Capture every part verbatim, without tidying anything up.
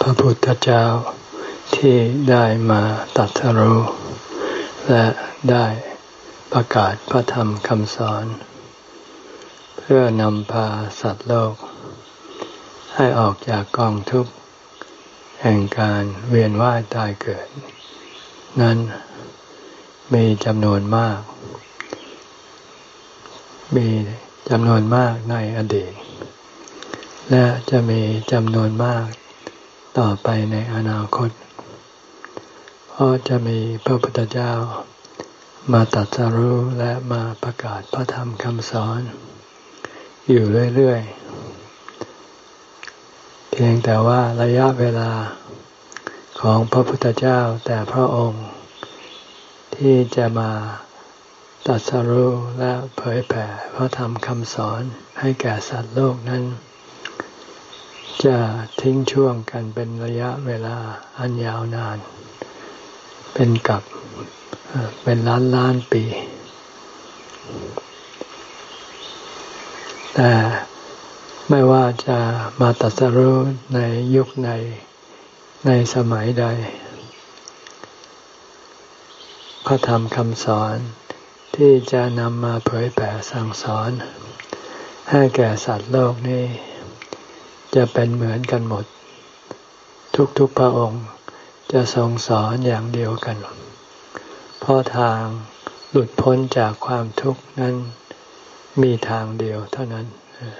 พระพุทธเจ้าที่ได้มาตรัสรู้และได้ประกาศพระธรรมคำสอนเพื่อนำพาสัตว์โลกให้ออกจากกองทุกข์แห่งการเวียนว่ายตายเกิดนั้นมีจำนวนมากมีจำนวนมากในอดีตและจะมีจำนวนมากต่อไปในอนาคตเพราะจะมีพระพุทธเจ้ามาตรัสรู้และมาประกาศพระธรรมคำสอนอยู่เรื่อยๆเพียงแต่ว่าระยะเวลาของพระพุทธเจ้าแต่พระองค์ที่จะมาตรัสรู้และเผยแผ่พระธรรมคำสอนให้แก่สัตว์โลกนั้นจะทิ้งช่วงกันเป็นระยะเวลาอันยาวนานเป็นกับเป็นล้านล้านปีแต่ไม่ว่าจะมาตรัสรู้ในยุคในในสมัยใดพระธรรมคำสอนที่จะนำมาเผยแผ่สั่งสอนให้แก่สัตว์โลกนี้จะเป็นเหมือนกันหมดทุกๆพระองค์จะทรงสอนอย่างเดียวกันเพราะทางหลุดพ้นจากความทุกข์นั้นมีทางเดียวเท่านั้น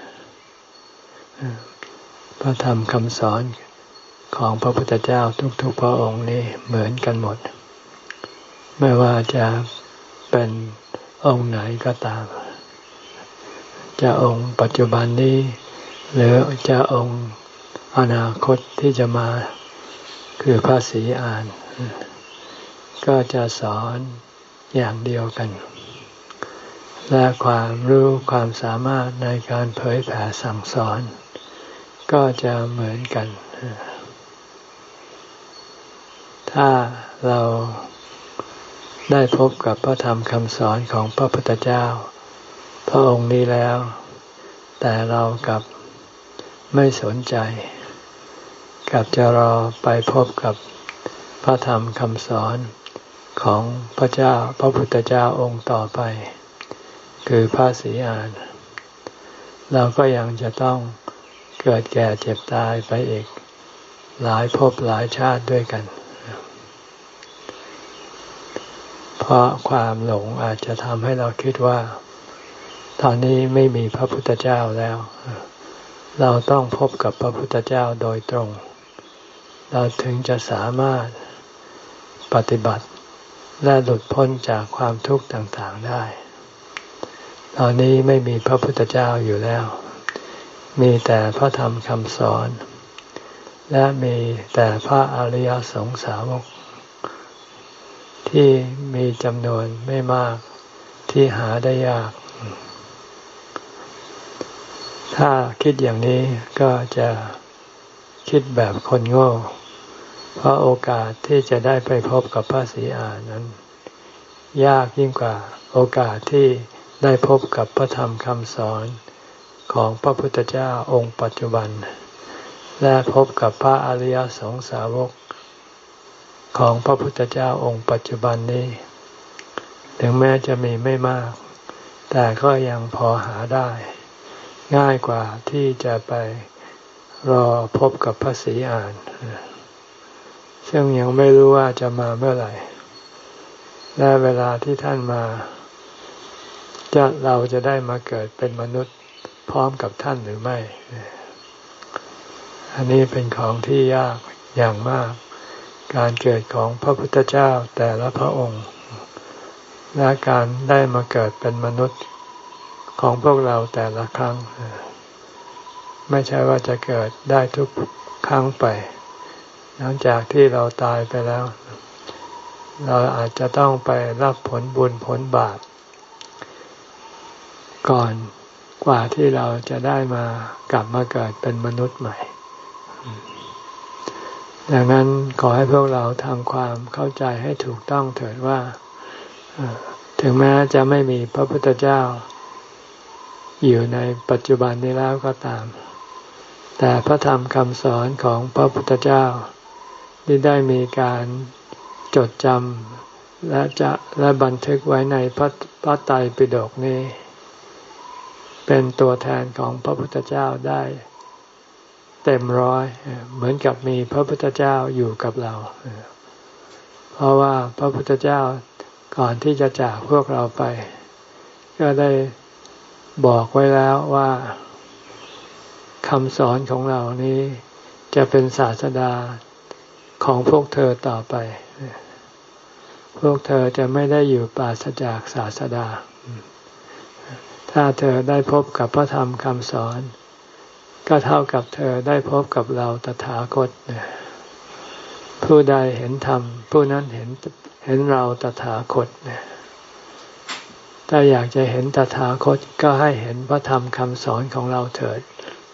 พระธรรมคำสอนของพระพุทธเจ้าทุกๆพระองค์นี้เหมือนกันหมดไม่ว่าจะเป็นองค์ไหนก็ตามจะองค์ปัจจุบันนี้หรือจะองค์อนาคตที่จะมาคือพระศรีอานก็จะสอนอย่างเดียวกันและความรู้ความสามารถในการเผยแผ่สั่งสอนก็จะเหมือนกันถ้าเราได้พบกับพระธรรมคำสอนของพระพุทธเจ้าพระองค์นี้แล้วแต่เรากลับไม่สนใจกลับจะรอไปพบกับพระธรรมคำสอนของพระเจ้าพระพุทธเจ้าองค์ต่อไปคือพระศรีอานเราก็ยังจะต้องเกิดแก่เจ็บตายไปอีกหลายภพหลายชาติด้วยกันเพราะความหลงอาจจะทำให้เราคิดว่าตอนนี้ไม่มีพระพุทธเจ้าแล้วเราต้องพบกับพระพุทธเจ้าโดยตรงเราถึงจะสามารถปฏิบัติและหลุดพ้นจากความทุกข์ต่างๆได้ตอนนี้ไม่มีพระพุทธเจ้าอยู่แล้วมีแต่พระธรรมคำสอนและมีแต่พระอริยสงสาวกที่มีจำนวนไม่มากที่หาได้ยากถ้าคิดอย่างนี้ก็จะคิดแบบคนโง่เพราะโอกาสที่จะได้ไปพบกับพระศรีอานนั้นยากยิ่งกว่าโอกาสที่ได้พบกับพระธรรมคำสอนของพระพุทธเจ้าองค์ปัจจุบันและพบกับพระอริยสงสาวกของพระพุทธเจ้าองค์ปัจจุบันนี้ถึงแม้จะมีไม่มากแต่ก็ยังพอหาได้ง่ายกว่าที่จะไปรอพบกับพระศรีอานซึ่งยังไม่รู้ว่าจะมาเมื่อไหร่และเวลาที่ท่านมาจะเราจะได้มาเกิดเป็นมนุษย์พร้อมกับท่านหรือไม่อันนี้เป็นของที่ยากอย่างมากการเกิดของพระพุทธเจ้าแต่ละพระองค์และการได้มาเกิดเป็นมนุษย์ของพวกเราแต่ละครั้งไม่ใช่ว่าจะเกิดได้ทุกครั้งไปหลังจากที่เราตายไปแล้วเราอาจจะต้องไปรับผลบุญผลบาปก่อนกว่าที่เราจะได้มากลับมาเกิดเป็นมนุษย์ใหม่ดังนั้นขอให้พวกเราทำความเข้าใจให้ถูกต้องเถิดว่าถึงแม้จะไม่มีพระพุทธเจ้าอยู่ในปัจจุบันนี้แล้วก็ตามแต่พระธรรมคำสอนของพระพุทธเจ้าที่ได้มีการจดจำและจะและบันทึกไว้ในพระพระไตรปิฎกนี้เป็นตัวแทนของพระพุทธเจ้าได้เต็มร้อยเหมือนกับมีพระพุทธเจ้าอยู่กับเราเพราะว่าพระพุทธเจ้าก่อนที่จะจากพวกเราไปก็ได้บอกไว้แล้วว่าคำสอนของเรานี้จะเป็นศาสดาของพวกเธอต่อไปพวกเธอจะไม่ได้อยู่ปราศจากศาสดาถ้าเธอได้พบกับพระธรรมคำสอนก็เท่ากับเธอได้พบกับเราตถาคตผู้ใดเห็นธรรมผู้นั้นเห็นเห็นเราตถาคตถ้าอยากจะเห็นตถาคตก็ให้เห็นพระธรรมคำสอนของเราเถิด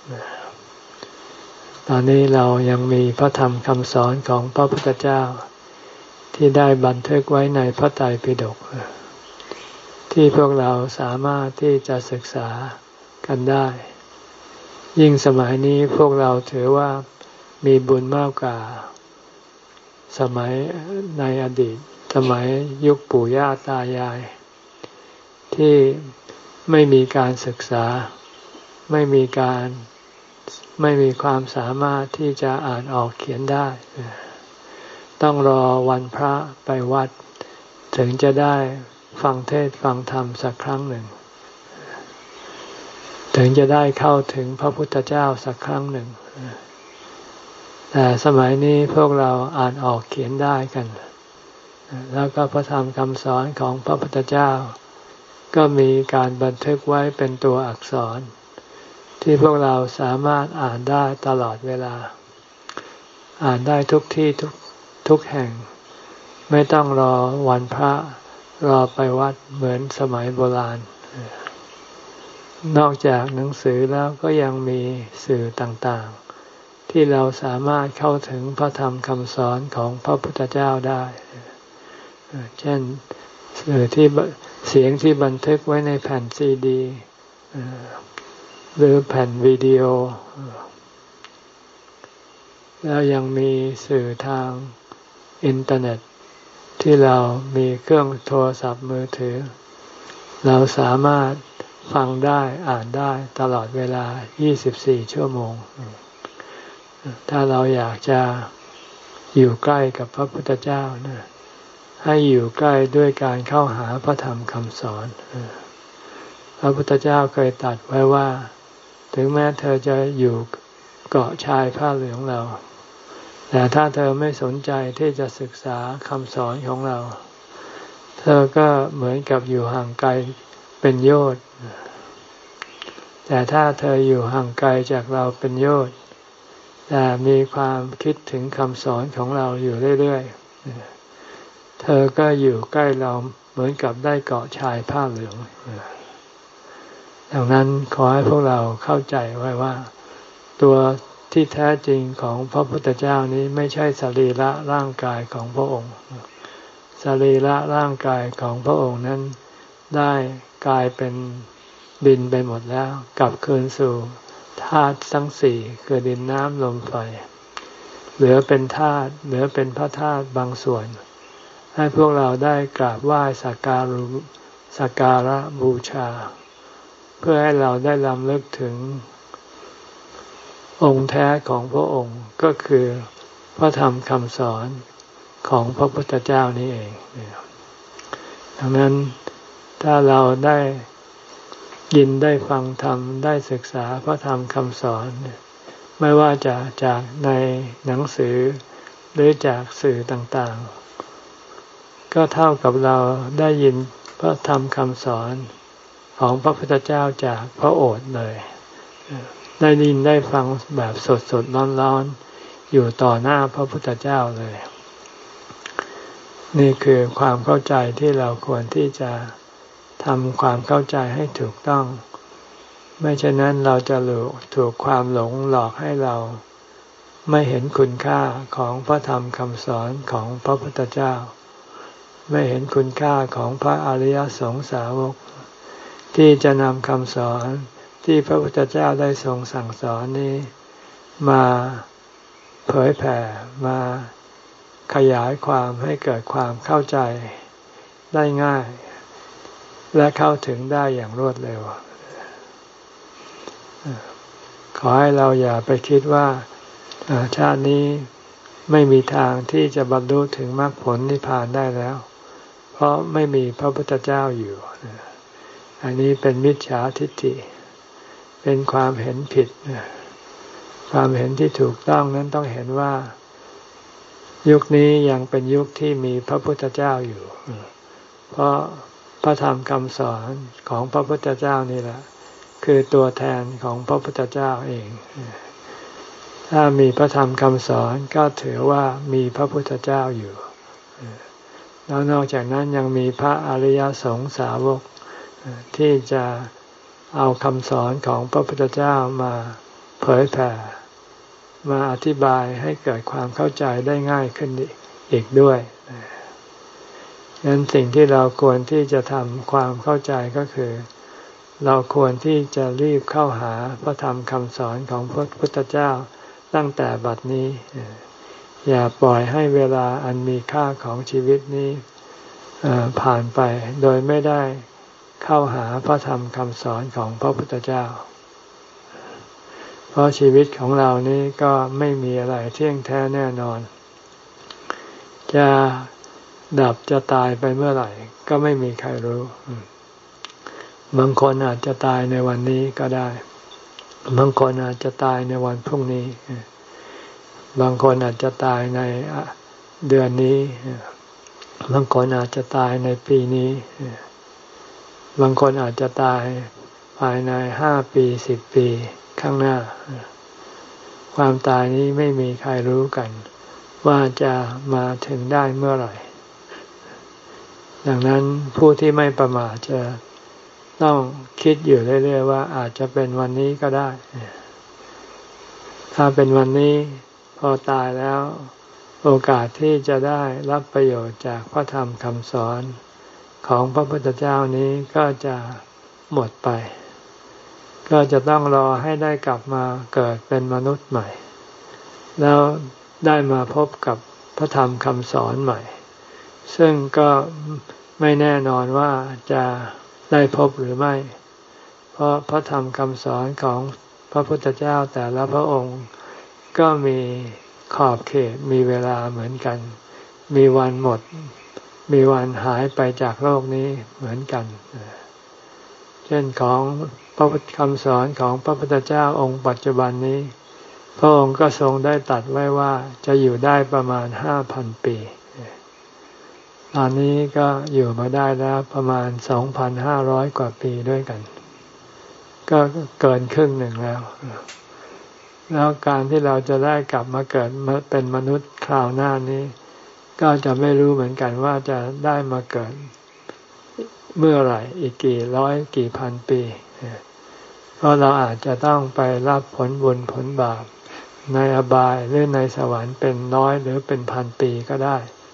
ตอนนี้เรายังมีพระธรรมคำสอนของพระพุทธเจ้าที่ได้บันทึกไว้ในพระไตรปิฎกที่พวกเราสามารถที่จะศึกษากันได้ยิ่งสมัยนี้พวกเราถือว่ามีบุญมากกว่าสมัยในอดีตสมัยยุคปู่ย่าตายายที่ไม่มีการศึกษาไม่มีการไม่มีความสามารถที่จะอ่านออกเขียนได้ต้องรอวันพระไปวัดถึงจะได้ฟังเทศน์ฟังธรรมสักครั้งหนึ่งถึงจะได้เข้าถึงพระพุทธเจ้าสักครั้งหนึ่งแต่สมัยนี้พวกเราอ่านออกเขียนได้กันแล้วก็พระธรรมคำสอนของพระพุทธเจ้าก็มีการบันทึกไว้เป็นตัวอักษรที่พวกเราสามารถอ่านได้ตลอดเวลาอ่านได้ทุกที่ทุกทุกแห่งไม่ต้องรอวันพระรอไปวัดเหมือนสมัยโบราณนอกจากหนังสือแล้วก็ยังมีสื่อต่างๆที่เราสามารถเข้าถึงพระธรรมคำสอนของพระพุทธเจ้าได้เช่นสื่อที่เสียงที่บันทึกไว้ในแผ่นซีดีหรือแผ่นวิดีโอแล้วยังมีสื่อทางอินเทอร์เน็ตที่เรามีเครื่องโทรศัพท์มือถือเราสามารถฟังได้อ่านได้ตลอดเวลายี่สิบสี่ชั่วโมงถ้าเราอยากจะอยู่ใกล้กับพระพุทธเจ้านะให้อยู่ใกล้ด้วยการเข้าหาพระธรรมคำสอนพระพุทธเจ้าเคยตรัสไว้ว่าถึงแม้เธอจะอยู่เกาะชายผ้าเหลืองเราแต่ถ้าเธอไม่สนใจที่จะศึกษาคำสอนของเราเธอก็เหมือนกับอยู่ห่างไกลเป็นโยชน์แต่ถ้าเธออยู่ห่างไกลจากเราเป็นโยชน์แต่มีความคิดถึงคำสอนของเราอยู่เรื่อยๆเธอก็อยู่ใกล้เราเหมือนกับได้เกาะชายผ้าเหลืองดังนั้นขอให้พวกเราเข้าใจไว้ว่าตัวที่แท้จริงของพระพุทธเจ้านี้ไม่ใช่สรีระร่างกายของพระองค์สรีระร่างกายของพระองค์นั้นได้กลายเป็นดินไปหมดแล้วกลับคืนสู่ธาตุทั้งสี่คือดินน้ำลมไฟเหลือเป็นธาตุเหลือเป็นพระธาตุบางส่วนให้พวกเราได้กราบไหว้สักการะสักการะบูชาเพื่อให้เราได้รำลึกถึงองค์แท้ของพระองค์ก็คือพระธรรมคำสอนของพระพุทธเจ้านี้เองดังนั้นถ้าเราได้ยินได้ฟังธรรมได้ศึกษาพระธรรมคำสอนไม่ว่าจะจากในหนังสือหรือจากสื่อต่างๆก็เท่ากับเราได้ยินพระธรรมคำสอนของพระพุทธเจ้าจากพระโอษฐ์เลยได้ยินได้ฟังแบบสดๆร้อนๆอยู่ต่อหน้าพระพุทธเจ้าเลยนี่คือความเข้าใจที่เราควรที่จะทำความเข้าใจให้ถูกต้องไม่เช่นนั้นเราจะถูกความหลงหลอกให้เราไม่เห็นคุณค่าของพระธรรมคำสอนของพระพุทธเจ้าไม่เห็นคุณค่าของพระอริยสงสาวกที่จะนำคำสอนที่พระพุทธเจ้าได้ทรงสั่งสอนนี้มาเผยแผ่มาขยายความให้เกิดความเข้าใจได้ง่ายและเข้าถึงได้อย่างรวดเร็วขอให้เราอย่าไปคิดว่าชาตินี้ไม่มีทางที่จะบรรลุถึงมรรคผลนิพพานได้แล้วเพราะไม่มีพระพุทธเจ้าอยู่อันนี้เป็นมิจฉาทิฏฐิเป็นความเห็นผิดความเห็นที่ถูกต้องนั้นต้องเห็นว่ายุคนี้ยังเป็นยุคที่มีพระพุทธเจ้าอยู่เพราะพระธรรมคำสอนของพระพุทธเจ้านี่แหละคือตัวแทนของพระพุทธเจ้าเองถ้ามีพระธรรมคำสอนก็ถือว่ามีพระพุทธเจ้าอยู่แล้วนอกจากนั้นยังมีพระอริยสงสาวกที่จะเอาคำสอนของพระพุทธเจ้ามาเผยแผ่มาอธิบายให้เกิดความเข้าใจได้ง่ายขึ้นอีกด้วยดังนั้นสิ่งที่เราควรที่จะทำความเข้าใจก็คือเราควรที่จะรีบเข้าหาพระธรรมคำสอนของพระพุทธเจ้าตั้งแต่บัดนี้อย่าปล่อยให้เวลาอันมีค่าของชีวิตนี้ผ่านไปโดยไม่ได้เข้าหาพระธรรมคำสอนของพระพุทธเจ้าเพราะชีวิตของเรานี้ก็ไม่มีอะไรเที่ยงแท้แน่นอนจะดับจะตายไปเมื่อไหร่ก็ไม่มีใครรู้บางคนอาจจะตายในวันนี้ก็ได้บางคนอาจจะตายในวันพรุ่งนี้บางคนอาจจะตายในเดือนนี้บางคนอาจจะตายในปีนี้บางคนอาจจะตายภายในห้าปีสิบปีข้างหน้าความตายนี้ไม่มีใครรู้กันว่าจะมาถึงได้เมื่อไหร่ดังนั้นผู้ที่ไม่ประมาทจะต้องคิดอยู่เรื่อยๆว่าอาจจะเป็นวันนี้ก็ได้ถ้าเป็นวันนี้พอตายแล้วโอกาสที่จะได้รับประโยชน์จากพระธรรมคำสอนของพระพุทธเจ้านี้ก็จะหมดไปก็จะต้องรอให้ได้กลับมาเกิดเป็นมนุษย์ใหม่แล้วได้มาพบกับพระธรรมคำสอนใหม่ซึ่งก็ไม่แน่นอนว่าจะได้พบหรือไม่เพราะพระธรรมคำสอนของพระพุทธเจ้าแต่ละพระองค์ก็มีขอบเขตมีเวลาเหมือนกันมีวันหมดมีวันหายไปจากโลกนี้เหมือนกันเช่นของพระคำสอนของพระพุทธเจ้าองค์ปัจจุบันนี้พระองค์ก็ทรงได้ตรัสไว้ว่าจะอยู่ได้ประมาณห้าพันปีตอนนี้ก็อยู่มาได้แล้วประมาณสองพันห้าร้อยกว่าปีด้วยกันก็เกินครึ่งหนึ่งแล้วแล้วการที่เราจะได้กลับมาเกิดมาเป็นมนุษย์คราวหน้านี้ก็จะไม่รู้เหมือนกันว่าจะได้มาเกิดเมื่อไหร่อีกกี่ร้อยกี่พันปีเพราะเราอาจจะต้องไปรับผลบุญผลบาปในอบายหรือในสวรรค์เป็นร้อยหรือเป็นพันปีก็ได้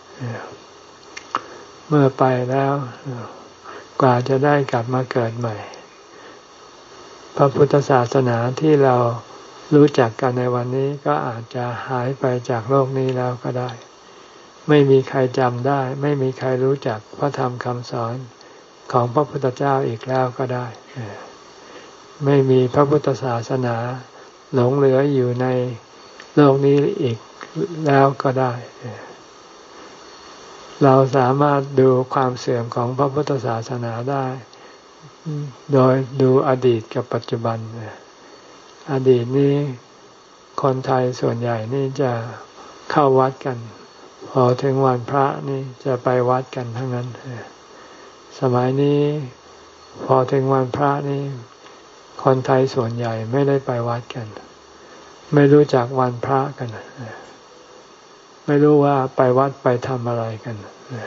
เมื่อไปแล้วกว่าจะได้กลับมาเกิดใหม่พระพุทธศาสนาที่เรารู้จักกันในวันนี้ก็อาจจะหายไปจากโลกนี้แล้วก็ได้ไม่มีใครจำได้ไม่มีใครรู้จักพระธรรมคำสอนของพระพุทธเจ้าอีกแล้วก็ได้ไม่มีพระพุทธศาสนาหลงเหลืออยู่ในโลกนี้อีกแล้วก็ได้เราสามารถดูความเสื่อมของพระพุทธศาสนาได้โดยดูอดีตกับปัจจุบันอดีตนี้คนไทยส่วนใหญ่นี่จะเข้าวัดกันพอถึงวันพระนี่จะไปวัดกันทั้งนั้นสมัยนี้พอถึงวันพระนี่คนไทยส่วนใหญ่ไม่ได้ไปวัดกันไม่รู้จักวันพระกันไม่รู้ว่าไปวัดไปทำอะไรกัน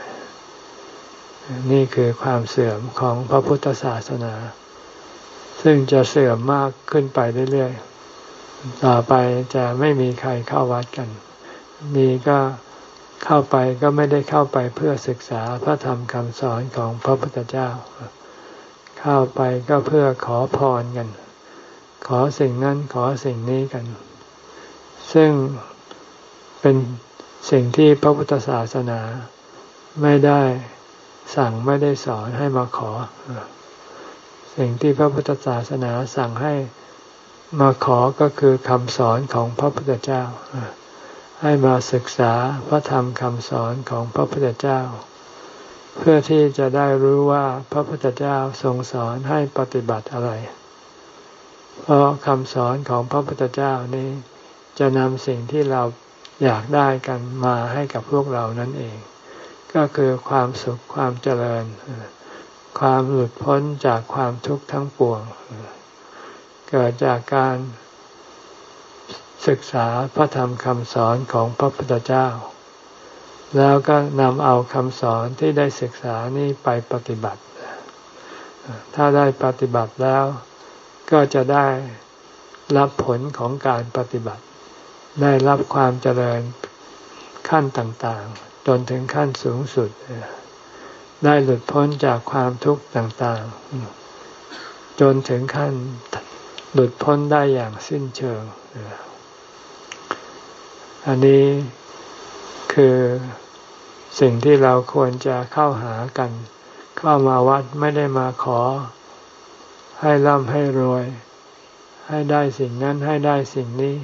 นี่คือความเสื่อมของพระพุทธศาสนาซึ่งจะเสื่อมมากขึ้นไปเรื่อยๆต่อไปจะไม่มีใครเข้าวัดกันมีก็เข้าไปก็ไม่ได้เข้าไปเพื่อศึกษาพระธรรมคำสอนของพระพุทธเจ้าเข้าไปก็เพื่อขอพรกันขอสิ่งนั้นขอสิ่งนี้กันซึ่งเป็นสิ่งที่พระพุทธศาสนาไม่ได้สั่งไม่ได้สอนให้มาขอสิ่งที่พระพุทธศาสนาสั่งให้มาขอก็คือคำสอนของพระพุทธเจ้าให้มาศึกษาพระธรรมคำสอนของพระพุทธเจ้าเพื่อที่จะได้รู้ว่าพระพุทธเจ้าทรงสอนให้ปฏิบัติอะไรเพราะคำสอนของพระพุทธเจ้านี้จะนำสิ่งที่เราอยากได้กันมาให้กับพวกเรานั่นเองก็คือความสุขความเจริญความหลุดพ้นจากความทุกข์ทั้งปวงเกิดจากการศึกษาพระธรรมคำสอนของพระพุทธเจ้าแล้วก็นำเอาคำสอนที่ได้ศึกษานี้ไปปฏิบัติถ้าได้ปฏิบัติแล้วก็จะได้รับผลของการปฏิบัติได้รับความเจริญขั้นต่างๆจนถึงขั้นสูงสุดได้หลุดพ้นจากความทุกข์ต่างๆจนถึงขั้นหลุดพ้นได้อย่างสิ้นเชิงอันนี้คือสิ่งที่เราควรจะเข้าหากันเข้ามาวัดไม่ได้มาขอให้ร่ำให้รวยให้ได้สิ่งนั้นให้ได้สิ่งนี้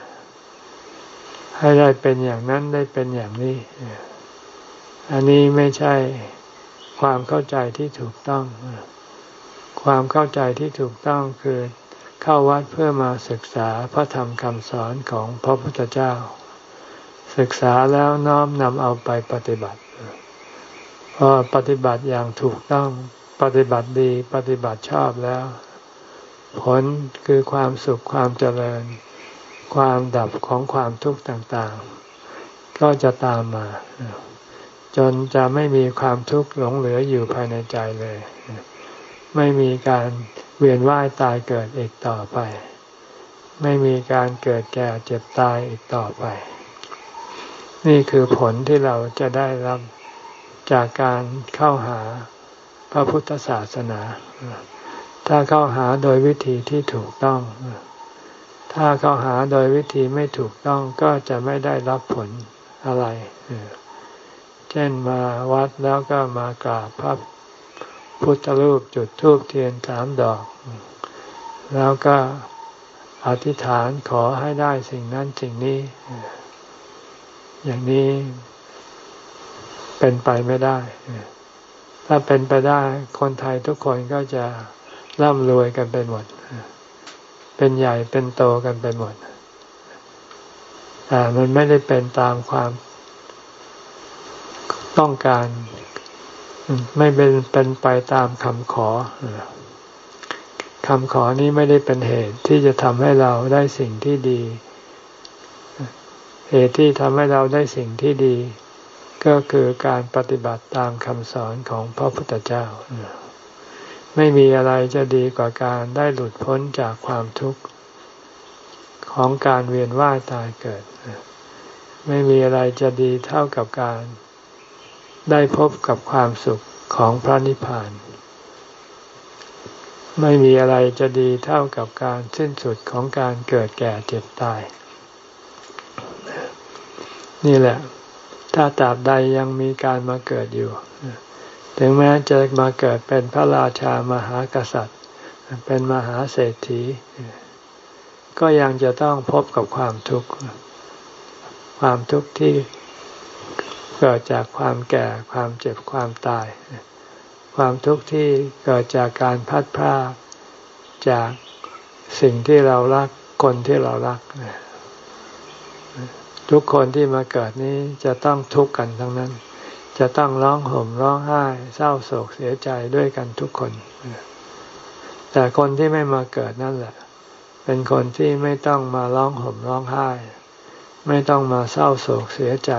ให้ได้เป็นอย่างนั้นได้เป็นอย่างนี้อันนี้ไม่ใช่ความเข้าใจที่ถูกต้องความเข้าใจที่ถูกต้องคือเข้าวัดเพื่อมาศึกษาพระธรรมคำสอนของพระพุทธเจ้าศึกษาแล้วน้อมนำเอาไปปฏิบัติพอปฏิบัติอย่างถูกต้องปฏิบัติดีปฏิบัติชอบแล้วผลคือความสุขความเจริญความดับของความทุกข์ต่างๆก็จะตามมาจนจะไม่มีความทุกข์หลงเหลืออยู่ภายในใจเลยไม่มีการเวียนว่ายตายเกิดอีกต่อไปไม่มีการเกิดแก่เจ็บตายอีกต่อไปนี่คือผลที่เราจะได้รับจากการเข้าหาพระพุทธศาสนาถ้าเข้าหาโดยวิธีที่ถูกต้องถ้าเข้าหาโดยวิธีไม่ถูกต้องก็จะไม่ได้รับผลอะไรเช่นมาวัดแล้วก็มากราบพระพุทธรูปจุดธูปเทียนสามดอกแล้วก็อธิษฐานขอให้ได้สิ่งนั้นสิ่งนี้อย่างนี้เป็นไปไม่ได้ถ้าเป็นไปได้คนไทยทุกคนก็จะร่ำรวยกันไปหมดเป็นใหญ่เป็นโตกันไปหมดแต่มันไม่ได้เป็นตามความต้องการไม่เป็นเป็นไปตามคำขอคำขอนี้ไม่ได้เป็นเหตุที่จะทำให้เราได้สิ่งที่ดีเหตุที่ทำให้เราได้สิ่งที่ดีก็คือการปฏิบัติตามคำสอนของพระพุทธเจ้าไม่มีอะไรจะดีกว่าการได้หลุดพ้นจากความทุกข์ของการเวียนว่ายตายเกิดไม่มีอะไรจะดีเท่ากับการได้พบกับความสุขของพระนิพพานไม่มีอะไรจะดีเท่ากับการสิ้นสุดของการเกิดแก่เจ็บตายนี่แหละถ้าตราบใดยังมีการมาเกิดอยู่ถึงแม้จะมาเกิดเป็นพระราชามหากษัตริย์เป็นมหาเศรษฐีก็ยังจะต้องพบกับความทุกข์ความทุกข์ที่เกิดจากความแก่ความเจ็บความตายความทุกข์ที่เกิดจากการพัดพรากจากสิ่งที่เรารักคนที่เรารักทุกคนที่มาเกิดนี้จะต้องทุกข์กันทั้งนั้นจะต้องร้องห่มร้องไห้เศร้าโศกเสียใจด้วยกันทุกคนแต่คนที่ไม่มาเกิดนั่นแหละเป็นคนที่ไม่ต้องมาร้องห่มร้องไห้ไม่ต้องมาเศร้าโศกเสียใจ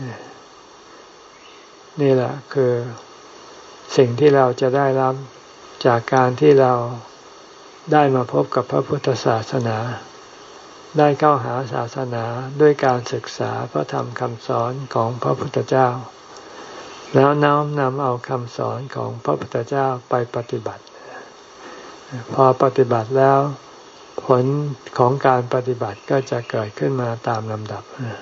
นี่แหละคือสิ่งที่เราจะได้รับจากการที่เราได้มาพบกับพระพุทธศาสนาได้เข้าหาศาสนาด้วยการศึกษาพระธรรมคำสอนของพระพุทธเจ้าแล้วน้อมนำเอาคำสอนของพระพุทธเจ้าไปปฏิบัติพอปฏิบัติแล้วผผลของการปฏิบัติก็จะเกิดขึ้นมาตามลำดับ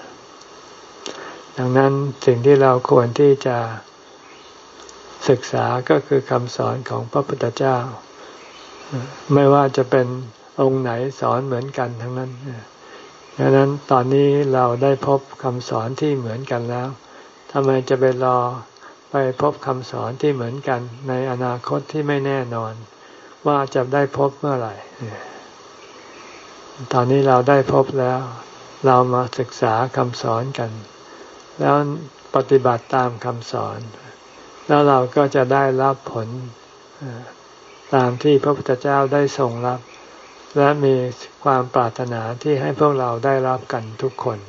ดังนั้นสิ่งที่เราควรที่จะศึกษาก็คือคำสอนของพระพุทธเจ้าไม่ว่าจะเป็นองค์ไหนสอนเหมือนกันทั้งนั้นดังนั้นตอนนี้เราได้พบคำสอนที่เหมือนกันแล้วทำไมจะไปรอไปพบคำสอนที่เหมือนกันในอนาคตที่ไม่แน่นอนว่าจะได้พบเมื่อไหร่ตอนนี้เราได้พบแล้วเรามาศึกษาคำสอนกันแล้วปฏิบัติตามคำสอนแล้วเราก็จะได้รับผลตามที่พระพุทธเจ้าได้ทรงรับและมีความปรารถนาที่ให้พวกเราได้รับกันทุกคน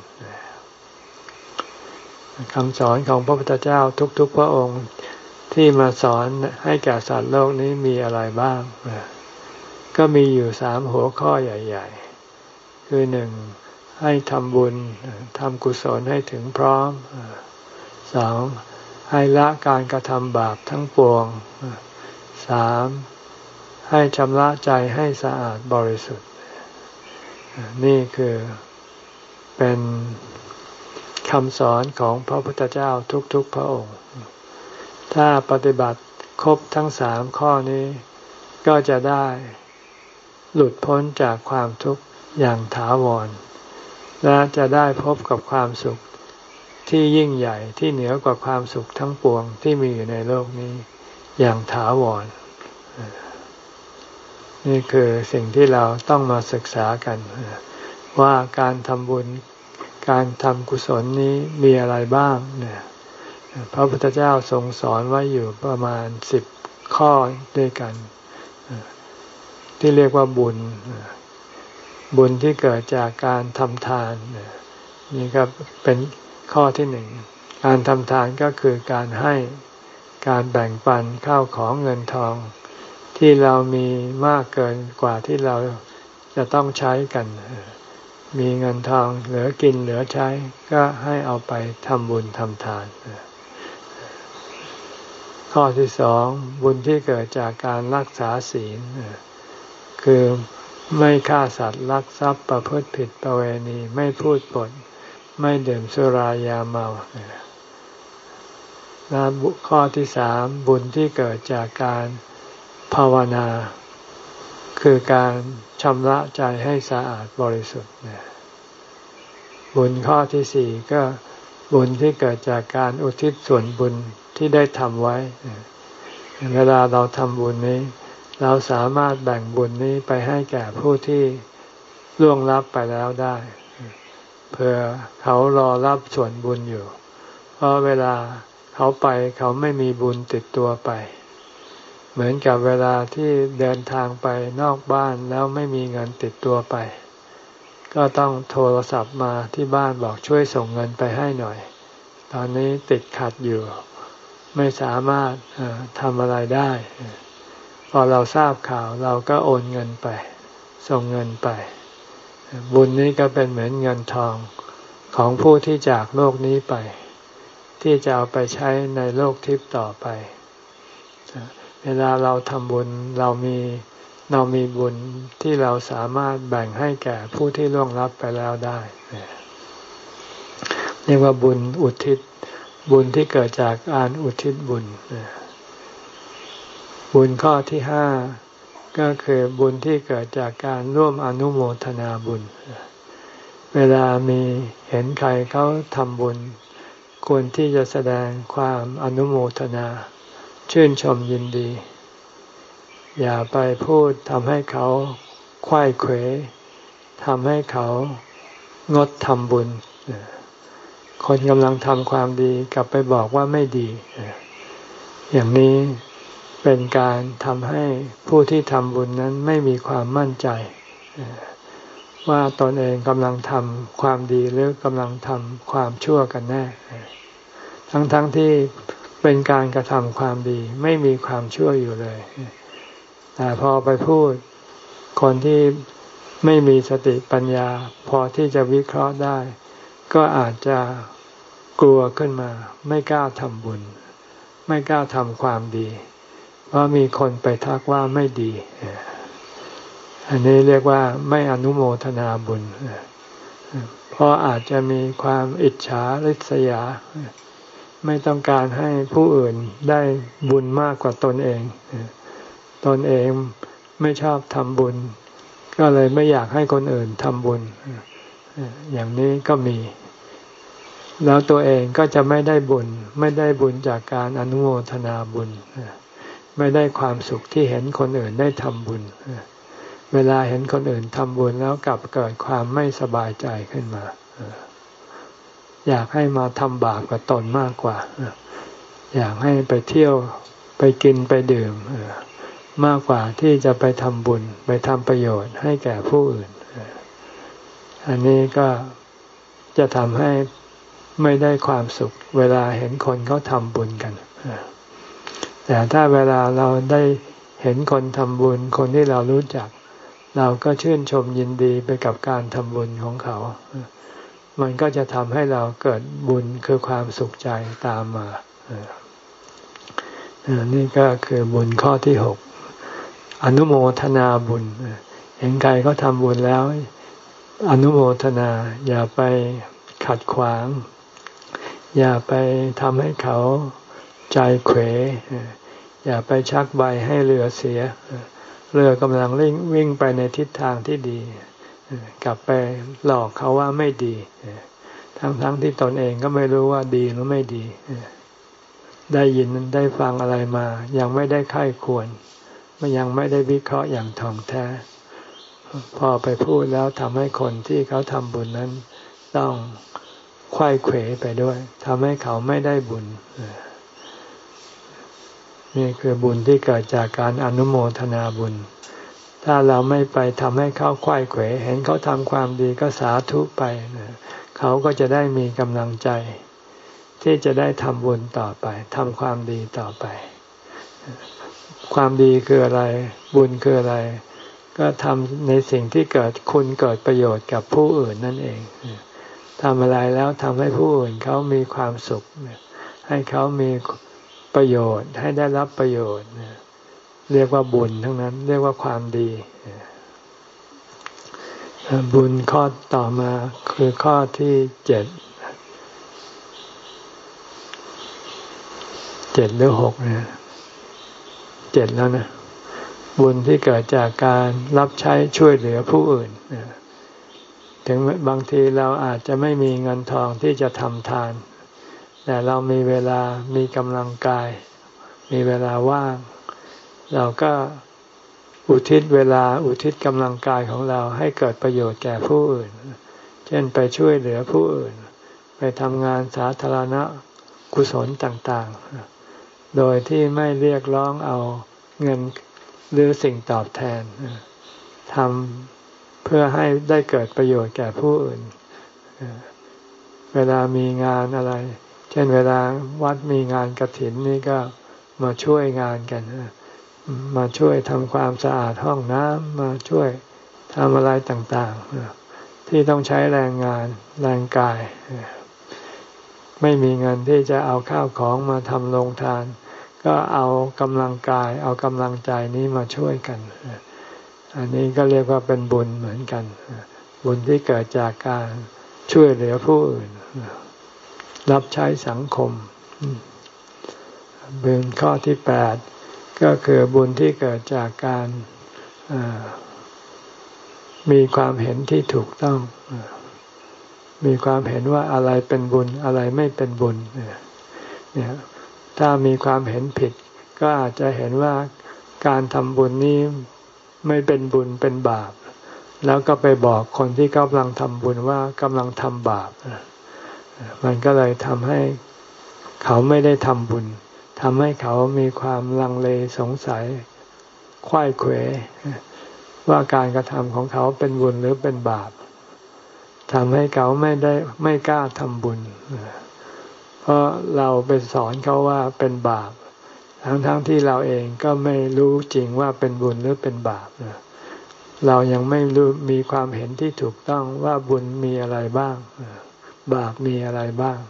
คำสอนของพระพุทธเจ้าทุกๆพระองค์ที่มาสอนให้แก่สัตว์โลกนี้มีอะไรบ้างก็มีอยู่สามหัวข้อใหญ่ๆคือหนึ่งให้ทำบุญทำกุศลให้ถึงพร้อมสองให้ละการกระทำบาปทั้งปวงสามให้ชำระใจให้สะอาดบริสุทธิ์นี่คือเป็นคำสอนของพระพุทธเจ้าทุกๆพระองค์ถ้าปฏิบัติครบทั้งสามข้อนี้ก็จะได้หลุดพ้นจากความทุกข์อย่างถาวรและจะได้พบกับความสุขที่ยิ่งใหญ่ที่เหนือกว่าความสุขทั้งปวงที่มีอยู่ในโลกนี้อย่างถาวรนี่คือสิ่งที่เราต้องมาศึกษากันว่าการทำบุญการทำกุศลนี้มีอะไรบ้างเนี่ยพระพุทธเจ้าทรงสอนไว้อยู่ประมาณสิบข้อด้วยกันที่เรียกว่าบุญบุญที่เกิดจากการทำทานนี่ก็เป็นข้อที่หนึ่งการทำทานก็คือการให้การแบ่งปันข้าวของเงินทองที่เรามีมากเกินกว่าที่เราจะต้องใช้กันมีเงินทองเหลือกินเหลือใช้ก็ให้เอาไปทำบุญทำทานข้อที่สองบุญที่เกิดจากการรักษาศีลคือไม่ฆ่าสัตว์ลักทรัพย์ประพฤติผิดประเวณีไม่พูดปดไม่ดื่มสุรายาเมาและข้อที่สามบุญที่เกิดจากการภาวนาคือการชำระใจให้สะอาดบริสุทธิ์บุญข้อที่สี่ก็บุญที่เกิดจากการอุทิศส่วนบุญที่ได้ทำไว้เวลาเราทำบุญนี้เราสามารถแบ่งบุญนี้ไปให้แก่ผู้ที่ล่วงลับไปแล้วได้เพื่อเขารอรับส่วนบุญอยู่เพราะเวลาเขาไปเขาไม่มีบุญติดตัวไปเหมือนกับเวลาที่เดินทางไปนอกบ้านแล้วไม่มีเงินติดตัวไปก็ต้องโทรศัพท์มาที่บ้านบอกช่วยส่งเงินไปให้หน่อยตอนนี้ติดขัดอยู่ไม่สามารถทำอะไรได้พอเราทราบข่าวเราก็โอนเงินไปส่งเงินไปบุญนี้ก็เป็นเหมือนเงินทองของผู้ที่จากโลกนี้ไปที่จะเอาไปใช้ในโลกทิพย์ต่อไปเวลาเราทำบุญเรามีเรามีบุญที่เราสามารถแบ่งให้แก่ผู้ที่ล่วงลับไปแล้วได้เรียกว่าบุญอุทิศบุญที่เกิดจากการอุทิศบุญบุญข้อที่ห้าก็คือบุญที่เกิดจากการร่วมอนุโมทนาบุญเวลามีเห็นใครเขาทำบุญควรที่จะแสดงความอนุโมทนาชื่นชมยินดีอย่าไปพูดทำให้เขาไขว้เขวทำให้เขางดทำบุญคนกำลังทำความดีกลับไปบอกว่าไม่ดีอย่างนี้เป็นการทำให้ผู้ที่ทำบุญนั้นไม่มีความมั่นใจว่าตนเองกำลังทำความดีหรือกำลังทำความชั่วกันแน่ทั้งๆ ที่เป็นการกระทำความดีไม่มีความชั่วอยู่เลยแต่พอไปพูดคนที่ไม่มีสติปัญญาพอที่จะวิเคราะห์ได้ก็อาจจะกลัวขึ้นมาไม่กล้าทำบุญไม่กล้าทำความดีเพราะมีคนไปทักว่าไม่ดีอันนี้เรียกว่าไม่อนุโมทนาบุญเพราะอาจจะมีความอิจฉาริษยาไม่ต้องการให้ผู้อื่นได้บุญมากกว่าตนเองตนเองไม่ชอบทำบุญก็เลยไม่อยากให้คนอื่นทำบุญอย่างนี้ก็มีแล้วตัวเองก็จะไม่ได้บุญไม่ได้บุญจากการอนุโมทนาบุญไม่ได้ความสุขที่เห็นคนอื่นได้ทำบุญเวลาเห็นคนอื่นทำบุญแล้วกลับเกิดความไม่สบายใจขึ้นมาอยากให้มาทำบาปกับตนมากกว่าอยากให้ไปเที่ยวไปกินไปดื่มมากกว่าที่จะไปทำบุญไปทำประโยชน์ให้แก่ผู้อื่นอันนี้ก็จะทำให้ไม่ได้ความสุขเวลาเห็นคนเขาทำบุญกันแต่ถ้าเวลาเราได้เห็นคนทำบุญคนที่เรารู้จักเราก็ชื่นชมยินดีไปกับการทำบุญของเขามันก็จะทำให้เราเกิดบุญคือความสุขใจตามมานี่ก็คือบุญข้อที่หกอนุโมทนาบุญเห็นใครเขาทำบุญแล้วอนุโมทนาอย่าไปขัดขวางอย่าไปทำให้เขาใจเขวอย่าไปชักใบให้เรือเสียเรือกำลังวิ่งวิ่งไปในทิศทางที่ดีกลับไปหลอกเขาว่าไม่ดีทั้งๆที่ตนเองก็ไม่รู้ว่าดีหรือไม่ดีได้ยินได้ฟังอะไรมายังไม่ได้ไข้ควรยังไม่ได้วิเคราะห์อย่างถ่องแท้พอไปพูดแล้วทำให้คนที่เขาทำบุญนั้นต้องไขว้เขวไปด้วยทำให้เขาไม่ได้บุญนี่คือบุญที่เกิดจากการอนุโมทนาบุญถ้าเราไม่ไปทำให้เขาไขว้เขวเห็นเขาทำความดีก็สาธุไปเขาก็จะได้มีกำลังใจที่จะได้ทำบุญต่อไปทำความดีต่อไปความดีคืออะไรบุญคืออะไรก็ทำในสิ่งที่เกิดคุณเกิดประโยชน์กับผู้อื่นนั่นเองทำอะไรแล้วทำให้ผู้อื่นเขามีความสุขให้เขามีประโยชน์ให้ได้รับประโยชน์เรียกว่าบุญทั้งนั้นเรียกว่าความดีบุญข้อต่อมาคือข้อที่เจ็ดเจ็ดหรือหกเนี่ยเจ็ดแล้วนะบุญที่เกิดจากการรับใช้ช่วยเหลือผู้อื่นถึงบางทีเราอาจจะไม่มีเงินทองที่จะทำทานแต่เรามีเวลามีกำลังกายมีเวลาว่างเราก็อุทิศเวลาอุทิศกำลังกายของเราให้เกิดประโยชน์แก่ผู้อื่นเช่นไปช่วยเหลือผู้อื่นไปทำงานสาธารณกุศลต่างๆโดยที่ไม่เรียกร้องเอาเงินหรือสิ่งตอบแทนทำเพื่อให้ได้เกิดประโยชน์แก่ผู้อื่นเวลามีงานอะไรเช่นเวลาวัดมีงานกฐินนี่ก็มาช่วยงานกันมาช่วยทำความสะอาดห้องน้ำมาช่วยทำอะไรต่างๆที่ต้องใช้แรงงานแรงกายไม่มีเงินที่จะเอาข้าวของมาทำโรงทานก็เอากำลังกายเอากำลังใจนี้มาช่วยกันอันนี้ก็เรียกว่าเป็นบุญเหมือนกันบุญที่เกิดจากการช่วยเหลือผู้อื่นรับใช้สังคมบุญข้อที่แปดก็คือบุญที่เกิดจากการมีความเห็นที่ถูกต้องมีความเห็นว่าอะไรเป็นบุญอะไรไม่เป็นบุญเนี่ยถ้ามีความเห็นผิดก็อาจจะเห็นว่าการทำบุญนี้ไม่เป็นบุญเป็นบาปแล้วก็ไปบอกคนที่กำลังทำบุญว่ากำลังทำบาปมันก็เลยทำให้เขาไม่ได้ทำบุญทำให้เขามีความลังเลสงสัยไขว้เขวว่าการกระทำของเขาเป็นบุญหรือเป็นบาปทำให้เขาไม่ได้ไม่กล้าทำบุญเพราะเราไปสอนเขาว่าเป็นบาปทั้งๆที่เราเองก็ไม่รู้จริงว่าเป็นบุญหรือเป็นบาปเรายังไม่รู้มีความเห็นที่ถูกต้องว่าบุญมีอะไรบ้างบาปมีอะไรบ้าง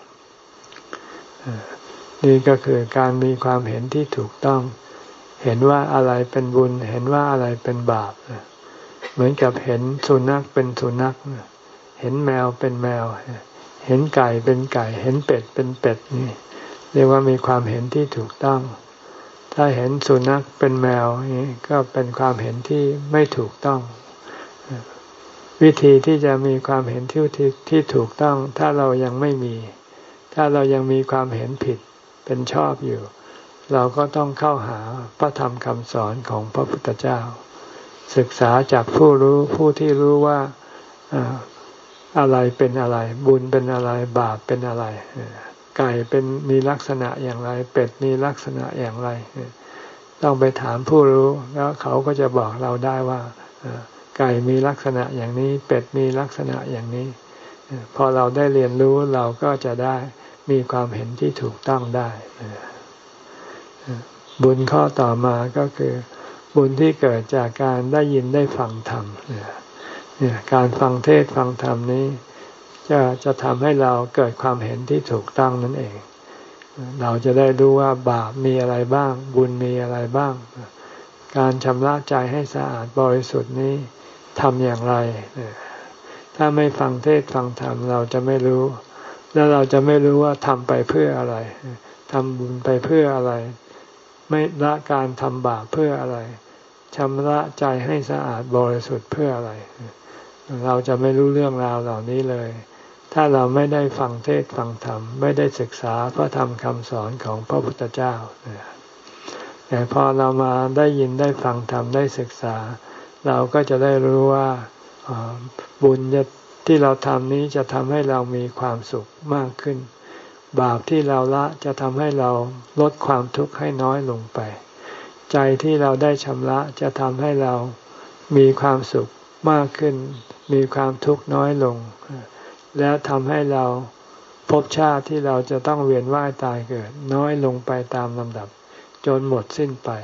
นี่ก็คือการมีความเห็นที่ถูกต้องเห็นว่าอะไรเป็นบุญเห็นว่าอะไรเป็นบาปเหมือนกับเห็นสุนัขเป็นสุนัขเห็นแมวเป็นแมวเห็นไก่เป็นไก่เห็นเป็ดเป็นเป็ดนี่เรียกว่ามีความเห็นที่ถูกต้องถ้าเห็นสุนัขเป็นแมวนี่ก็เป็นความเห็นที่ไม่ถูกต้องวิธีที่จะมีความเห็นที่ที่ถูกต้องถ้าเรายังไม่มีถ้าเรายังมีความเห็นผิดเป็นชอบอยู่เราก็ต้องเข้าหาพระธรรมคำสอนของพระพุทธเจ้าศึกษาจากผู้รู้ผู้ที่รู้ว่าอะไรเป็นอะไรบุญเป็นอะไรบาปเป็นอะไรไก่เป็นมีลักษณะอย่างไรเป็ดมีลักษณะอย่างไรต้องไปถามผู้รู้แล้วเขาก็จะบอกเราได้ว่าไก่มีลักษณะอย่างนี้เป็ดมีลักษณะอย่างนี้พอเราได้เรียนรู้เราก็จะได้มีความเห็นที่ถูกต้องได้บุญข้อต่อมาก็คือบุญที่เกิดจากการได้ยินได้ฟังธรรมเนี่ยการฟังเทศน์ฟังธรรมนี้จะจะทำให้เราเกิดความเห็นที่ถูกต้องนั่นเองเราจะได้รู้ว่าบาปมีอะไรบ้างบุญมีอะไรบ้างการชำระใจให้สะอาดบริสุทธิ์นี้ทำอย่างไรถ้าไม่ฟังเทศน์ฟังธรรมเราจะไม่รู้แล้วเราจะไม่รู้ว่าทำไปเพื่ออะไรทำบุญไปเพื่ออะไรไม่ละการทำบาปเพื่ออะไรชำระใจให้สะอาดบริสุทธิ์เพื่ออะไรเราจะไม่รู้เรื่องราวเหล่านี้เลยถ้าเราไม่ได้ฟังเทศน์ฟังธรรมไม่ได้ศึกษาพระธรรมคำสอนของพระพุทธเจ้าแต่พอเรามาได้ยินได้ฟังธรรมได้ศึกษาเราก็จะได้รู้ว่าบุญที่เราทำนี้จะทำให้เรามีความสุขมากขึ้นบาปที่เราละจะทำให้เราลดความทุกข์ให้น้อยลงไปใจที่เราได้ชำระจะทำให้เรามีความสุขมากขึ้นมีความทุกข์น้อยลงและทำให้เราภพชาติที่เราจะต้องเวียนว่ายตายเกิดน้อยลงไปตามลำดับจนหมดสิ้นไป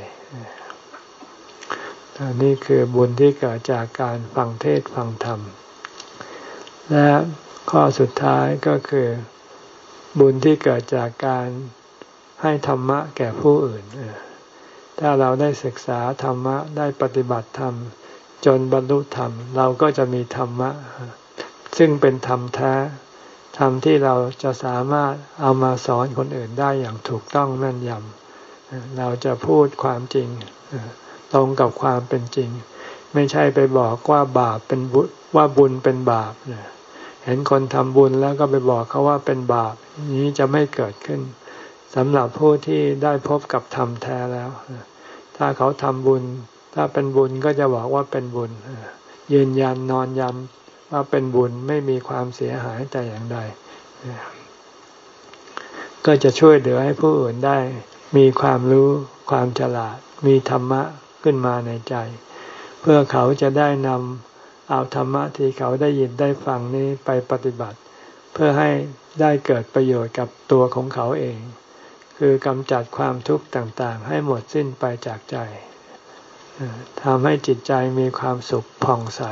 นี่คือบุญที่เกิดจากการฟังเทศน์ฟังธรรมและข้อสุดท้ายก็คือบุญที่เกิดจากการให้ธรรมะแก่ผู้อื่นถ้าเราได้ศึกษาธรรมะได้ปฏิบัติธรรมจนบรรลุธรรมเราก็จะมีธรรมะซึ่งเป็นธรรมแท้ธรรมที่เราจะสามารถเอามาสอนคนอื่นได้อย่างถูกต้องแม่นยำเราจะพูดความจริงตรงกับความเป็นจริงไม่ใช่ไปบอกว่าบาปเป็นบุญว่าบุญเป็นบาปเห็นคนทำบุญแล้วก็ไปบอกเขาว่าเป็นบาปนี้จะไม่เกิดขึ้นสำหรับผู้ที่ได้พบกับธรรมแท้แล้วถ้าเขาทำบุญถ้าเป็นบุญก็จะบอกว่าเป็นบุญยืนยันนอนยันว่าเป็นบุญไม่มีความเสียหายแต่อย่างใดก็จะช่วยเหลือให้ผู้อื่นได้มีความรู้ความฉลาดมีธรรมะขึ้นมาในใจเพื่อเขาจะได้นำเอาธรรมะที่เขาได้ยินได้ฟังนี้ไปปฏิบัติเพื่อให้ได้เกิดประโยชน์กับตัวของเขาเองคือกำจัดความทุกข์ต่างๆให้หมดสิ้นไปจากใจทำให้จิตใจมีความสุขผ่องใส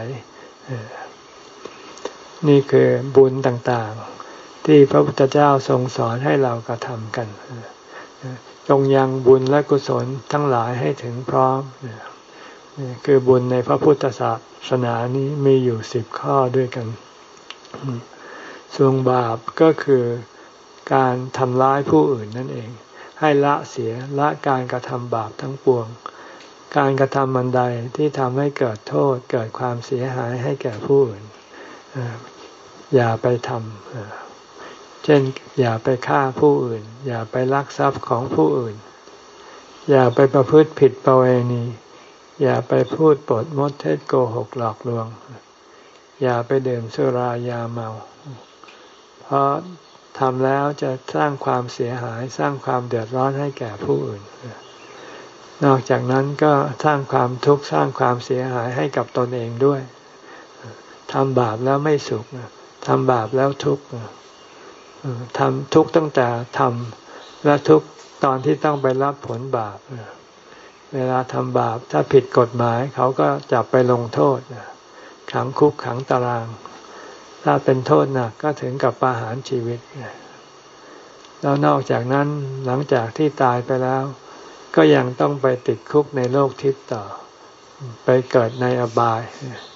นี่คือบุญต่างๆที่พระพุทธเจ้าทรงสอนให้เรากระทำกันจงยังบุญและกุศลทั้งหลายให้ถึงพร้อมนี่คือบุญในพระพุทธศาสนานี้มีอยู่สิบข้อด้วยกันส่วนบาปก็คือการทำร้ายผู้อื่นนั่นเองให้ละเสียละการกระทำบาปทั้งปวงการกระทำอันใดที่ทำให้เกิดโทษเกิดความเสียหายให้แก่ผู้อื่นอย่าไปทำเช่นอย่าไปฆ่าผู้อื่นอย่าไปลักทรัพย์ของผู้อื่นอย่าไปประพฤติผิดประเวณีอย่าไปพูดปดมดเท็จโกหกหลอกลวงอย่าไปดื่มสุรายาเมาเพราะทำแล้วจะสร้างความเสียหายสร้างความเดือดร้อนให้แก่ผู้อื่นนอกจากนั้นก็สร้างความทุกข์สร้างความเสียหายให้กับตนเองด้วยทำบาปแล้วไม่สุขทำบาปแล้วทุกข์ทำทุกข์ตั้งแต่ทำและทุกข์ตอนที่ต้องไปรับผลบาปเวลาทำบาปถ้าผิดกฎหมายเขาก็จับไปลงโทษขังคุกขังตารางถ้าเป็นโทษหนักก็ถึงกับประหารชีวิตแล้วนอกจากนั้นหลังจากที่ตายไปแล้วก็ยังต้องไปติดคุกในโลกทิพย์ต่อไปเกิดในอบาย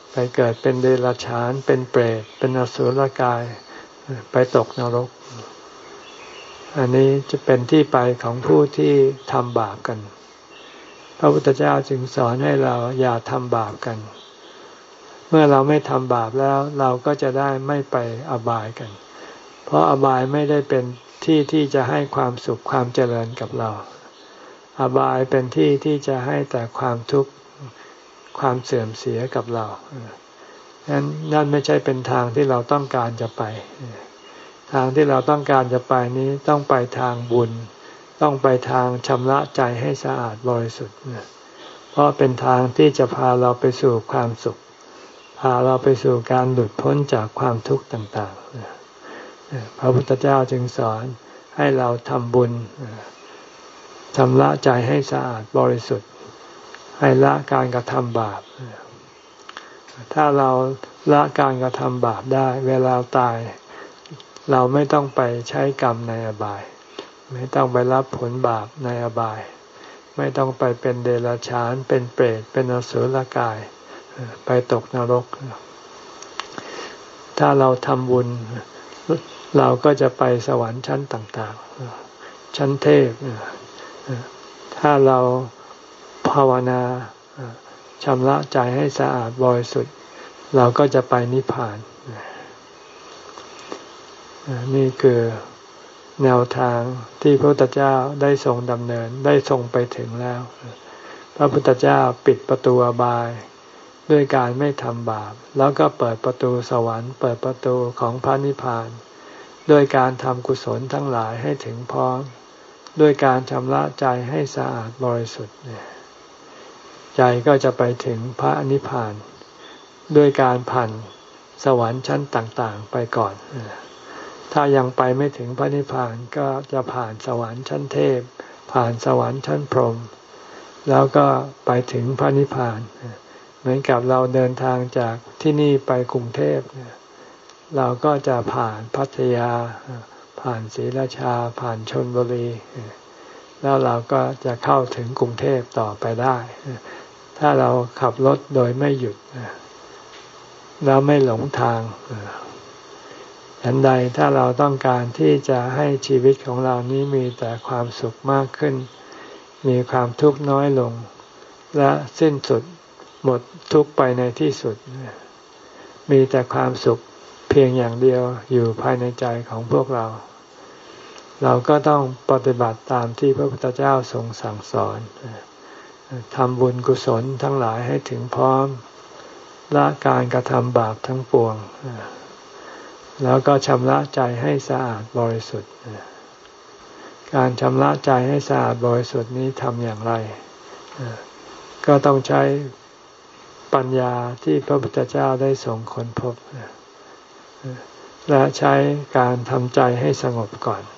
ไปเกิดเป็นเดรัจฉานเป็นเปรตเป็นอสุรกายไปตกนรกอันนี้จะเป็นที่ไปของผู้ที่ทำบาปกันพระพุทธเจ้าจึงสอนให้เราอย่าทำบาปกันเมื่อเราไม่ทำบาปแล้วเราก็จะได้ไม่ไปอบายกันเพราะอบายไม่ได้เป็นที่ที่จะให้ความสุขความเจริญกับเราอบายเป็นที่ที่จะให้แต่ความทุกข์ความเสื่อมเสียกับเรานั้นนั่นไม่ใช่เป็นทางที่เราต้องการจะไปทางที่เราต้องการจะไปนี้ต้องไปทางบุญต้องไปทางชำระใจให้สะอาดบริสุทธิ์เพราะเป็นทางที่จะพาเราไปสู่ความสุขพาเราไปสู่การหลุดพ้นจากความทุกข์ต่างๆพระพุทธเจ้าจึงสอนให้เราทำบุญชำระใจให้สะอาดบริสุทธิ์ให้ละการกระทำบาปถ้าเราละการกระทำบาปได้เวลาตายเราไม่ต้องไปใช้กรรมในอบายไม่ต้องไปรับผลบาปในอบายไม่ต้องไปเป็นเดรัจฉานเป็นเปรตเป็นอสุรกายไปตกนรกถ้าเราทำบุญเราก็จะไปสวรรค์ชั้นต่างๆชั้นเทพถ้าเราภาวนาชำระใจให้สะอาดบริสุทธิ์เราก็จะไปนิพพานนี่คือแนวทางที่พระพุทธเจ้าได้ทรงดำเนินได้ทรงไปถึงแล้วพระพุทธเจ้าปิดประตูอบายด้วยการไม่ทำบาปแล้วก็เปิดประตูสวรรค์เปิดประตูของพระนิพพานด้วยการทำกุศลทั้งหลายให้ถึงพร้อมด้วยการชำระใจให้สะอาดบริสุทธิ์ใจก็จะไปถึงพระนิพพานด้วยการผ่านสวรรค์ชั้นต่างๆไปก่อนถ้ายังไปไม่ถึงพระนิพพานก็จะผ่านสวรรค์ชั้นเทพผ่านสวรรค์ชั้นพรหมแล้วก็ไปถึงพระนิพพานเหมือนกับเราเดินทางจากที่นี่ไปกรุงเทพเราก็จะผ่านพัทยาผ่านศรีราชาผ่านชลบุรีแล้วเราก็จะเข้าถึงกรุงเทพต่อไปได้ถ้าเราขับรถโดยไม่หยุดแล้วไม่หลงทางฉันใดถ้าเราต้องการที่จะให้ชีวิตของเรานี้มีแต่ความสุขมากขึ้นมีความทุกข์น้อยลงและสิ้นสุดหมดทุกข์ไปในที่สุดมีแต่ความสุขเพียงอย่างเดียวอยู่ภายในใจของพวกเราเราก็ต้องปฏิบัติตามที่พระพุทธเจ้าทรงสั่งสอนทำบุญกุศลทั้งหลายให้ถึงพร้อมละการกระทำบาปทั้งปวงแล้วก็ชำระใจให้สะอาดบริสุทธิ์การชำระใจให้สะอาดบริสุทธิ์นี้ทำอย่างไรก็ต้องใช้ปัญญาที่พระพุทธเจ้าได้ทรงค้นพบและใช้การทำใจให้สงบก่อน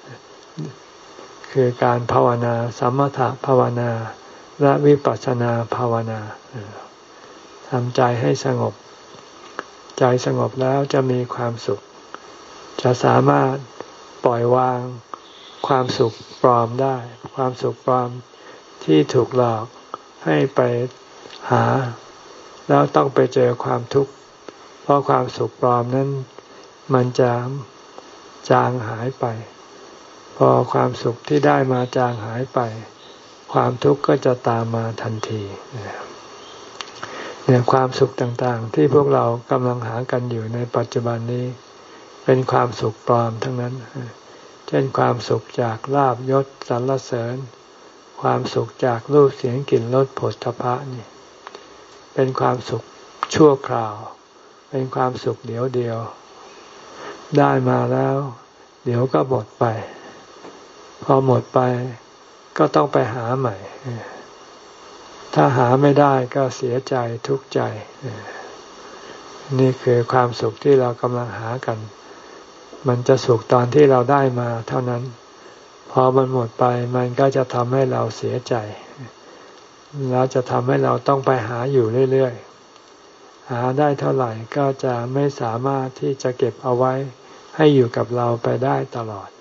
คือการภาวนาสมถภาวนาและวิปัสสนาภาวนาทำใจให้สงบใจสงบแล้วจะมีความสุขจะสามารถปล่อยวางความสุขปลอมได้ความสุขปลอมที่ถูกหลอกให้ไปหาแล้วต้องไปเจอความทุกข์เพราะความสุขปลอมนั้นมันจะจางหายไปพอความสุขที่ได้มาจางหายไปความทุกข์ก็จะตามมาทันทีเนี่ยความสุขต่างๆที่พวกเรากำลังหากันอยู่ในปัจจุบันนี้เป็นความสุขปลอมทั้งนั้นเช่นความสุขจากลาภยศสรรเสริญความสุขจากรูปเสียงกลิ่นรสโผฏฐัพพะนี่เป็นความสุขชั่วคราวเป็นความสุขเดียวเดียวได้มาแล้วเดี๋ยวก็หมดไปพอหมดไปก็ต้องไปหาใหม่ถ้าหาไม่ได้ก็เสียใจทุกข์ใจนี่คือความสุขที่เรากำลังหากันมันจะสุขตอนที่เราได้มาเท่านั้นพอมันหมดไปมันก็จะทำให้เราเสียใจแล้วจะทำให้เราต้องไปหาอยู่เรื่อยๆหาได้เท่าไหร่ก็จะไม่สามารถที่จะเก็บเอาไว้ให้อยู่กับเราไปได้ตลอด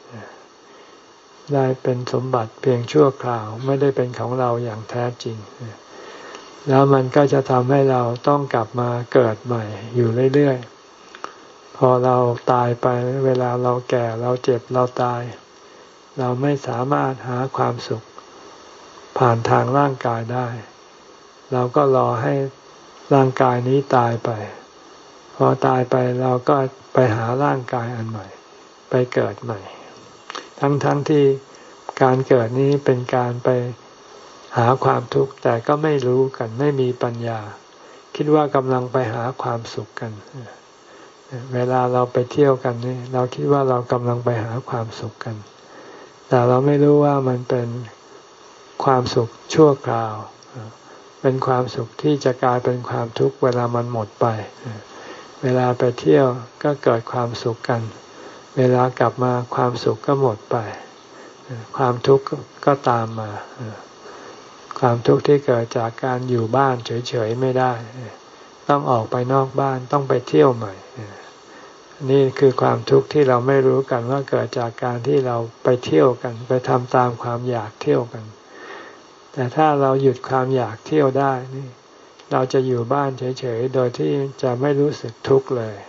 ได้เป็นสมบัติเพียงชั่วคราวไม่ได้เป็นของเราอย่างแท้จริงแล้วมันก็จะทำให้เราต้องกลับมาเกิดใหม่อยู่เรื่อยๆพอเราตายไปเวลาเราแก่เราเจ็บเราตายเราไม่สามารถหาความสุขผ่านทางร่างกายได้เราก็รอให้ร่างกายนี้ตายไปพอตายไปเราก็ไปหาร่างกายอันใหม่ไปเกิดใหม่ทั้งๆ ท, ที่การเกิดนี้เป็นการไปหาความทุกข์แต่ก็ไม่รู้กันไม่มีปัญญาคิดว่ากำลังไปหาความสุขกันเวลาเราไปเที่ยวกันนี่เราคิดว่าเรากำลังไปหาความสุขกันแต่เราไม่รู้ว่ามันเป็นความสุขชั่วคราวเป็นความสุขที่จะกลายเป็นความทุกข์เวลามันหมดไปเวลาไปเที่ยวก็เกิดความสุขกันเวลากลับมาความสุขก็หมดไปความทุกข์ก็ตามมาความทุกข์ที่เกิดจากการอยู่บ้านเฉยๆไม่ได้ต้องออกไปนอกบ้านต้องไปเที่ยวใหม่นี่คือความทุกข์ที่เราไม่รู้กันว่าเกิดจากการที่เราไปเที่ยวกันไปทำตามความอยากเที่ยวกันแต่ถ้าเราหยุดความอยากเที่ยวได้นี่เราจะอยู่บ้านเฉยๆโดยที่จะไม่รู้สึกทุกข์เลย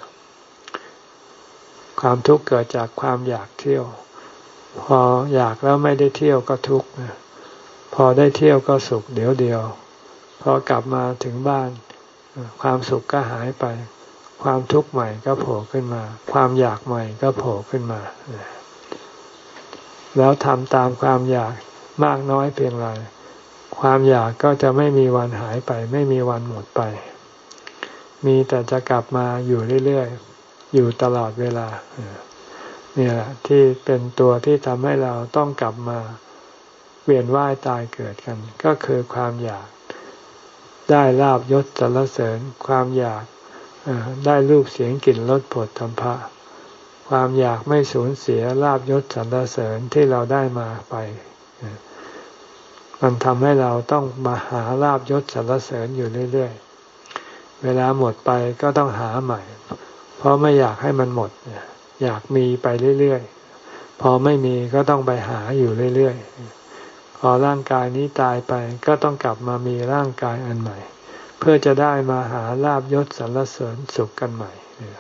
ความทุกข์เกิดจากความอยากเที่ยวพออยากแล้วไม่ได้เที่ยวก็ทุกข์พอได้เที่ยวก็สุขเดี๋ยวเดียวพอกลับมาถึงบ้านความสุขก็หายไปความทุกข์ใหม่ก็โผล่ขึ้นมาความอยากใหม่ก็โผล่ขึ้นมาแล้วทำตามความอยากมากน้อยเพียงไรความอยากก็จะไม่มีวันหายไปไม่มีวันหมดไปมีแต่จะกลับมาอยู่เรื่อยๆอยู่ตลอดเวลาเนี่ยแหละที่เป็นตัวที่ทำให้เราต้องกลับมาเวียนว่ายตายเกิดกันก็คือความอยากได้ลาภยศสรรเสริญความอยากได้รูปเสียงกลิ่นรสผลธัมภะความอยากไม่สูญเสียลาภยศสรรเสริญที่เราได้มาไปมันทำให้เราต้องมาหาลาภยศสรรเสริญอยู่เรื่อยๆเวลาหมดไปก็ต้องหาใหม่เพราะไม่อยากให้มันหมดอยากมีไปเรื่อยๆพอไม่มีก็ต้องไปหาอยู่เรื่อยๆพอร่างกายนี้ตายไปก็ต้องกลับมามีร่างกายอันใหม่เพื่อจะได้มาหาลาภยศสรรเสริญสุขกันใหม่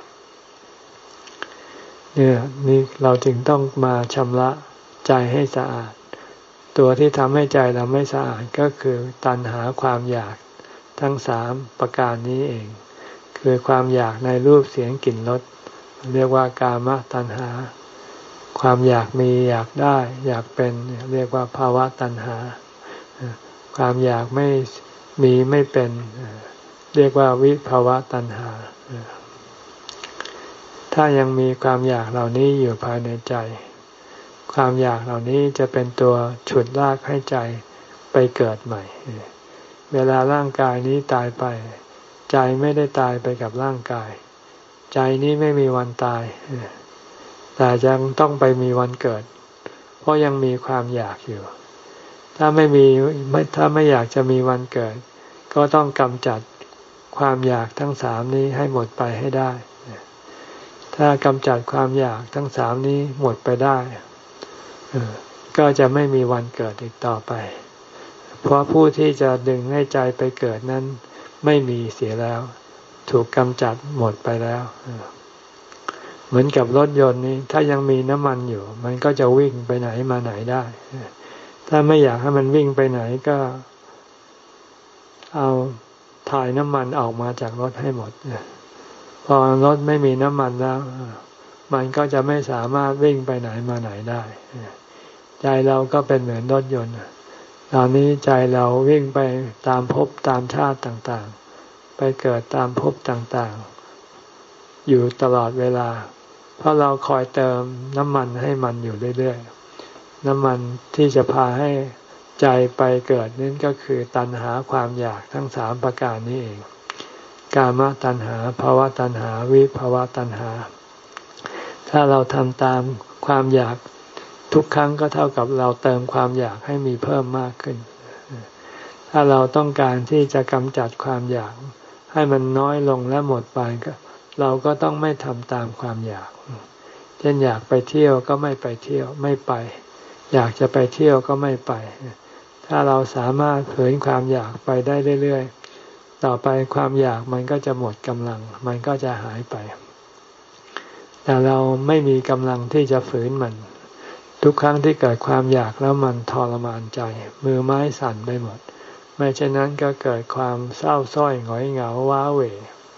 เนี่ยนี่เราจึงต้องมาชำระใจให้สะอาดตัวที่ทำให้ใจเราไม่สะอาดก็คือตัณหาความอยากทั้งสามประการนี้เองคือความอยากในรูปเสียงกลิ่นรสเรียกว่ากามตัณหาความอยากมีอยากได้อยากเป็นเรียกว่าภาวะตัณหาความอยากไม่มีไม่เป็นเรียกว่าวิภาวะตัณหาถ้ายังมีความอยากเหล่านี้อยู่ภายในใจความอยากเหล่านี้จะเป็นตัวฉุดลากให้ใจไปเกิดใหม่เวลาร่างกายนี้ตายไปใจไม่ได้ตายไปกับร่างกายใจนี้ไม่มีวันตายแต่ยังต้องไปมีวันเกิดเพราะยังมีความอยากอยู่ถ้าไม่มีไม่ถ้าไม่อยากจะมีวันเกิดก็ต้องกำจัดความอยากทั้งสามนี้ให้หมดไปให้ได้ถ้ากำจัดความอยากทั้งสามนี้หมดไปได้ก็จะไม่มีวันเกิดอีกต่อไปเพราะผู้ที่จะดึงให้ใจไปเกิดนั้นไม่มีเสียแล้วถูกกำจัดหมดไปแล้วเหมือนกับรถยนต์นี้ถ้ายังมีน้ำมันอยู่มันก็จะวิ่งไปไหนมาไหนได้ถ้าไม่อยากให้มันวิ่งไปไหนก็เอาถ่ายน้ำมันออกมาจากรถให้หมดพอรถไม่มีน้ำมันแล้วมันก็จะไม่สามารถวิ่งไปไหนมาไหนได้ใจเราก็เป็นเหมือนรถยนต์ตอนนี้ใจเราวิ่งไปตามภพตามชาติต่างๆไปเกิดตามภพต่างๆอยู่ตลอดเวลาเพราะเราคอยเติมน้ำมันให้มันอยู่เรื่อยๆน้ำมันที่จะพาให้ใจไปเกิดนั่นก็คือตัณหาความอยากทั้งสามประการนี้เองกามตัณหาภาวะตัณหาวิภาวะตัณหาถ้าเราทำตามความอยากทุกครั้งก็เท่ากับเราเติมความอยากให้มีเพิ่มมากขึ้นถ้าเราต้องการที่จะกำจัดความอยากให้มันน้อยลงและหมดไปก็เราก็ต้องไม่ทำตามความอยากเช่นอยากไปเที่ยวก็ไม่ไปเที่ยวไม่ไปอยากจะไปเที่ยวก็ไม่ไปถถ้าเราสามารถฝืนความอยากไปได้เรื่อยๆต่อไปความอยากมันก็จะหมดกำลังมันก็จะหายไปแต่เราไม่มีกำลังที่จะฝืนมันทุกครั้งที่เกิดความอยากแล้วมันทรมานใจมือไม้สั่นไปหมดไม่เช่นนั้นก็เกิดความเศร้าส้อยหงอยเหงาว้าเหว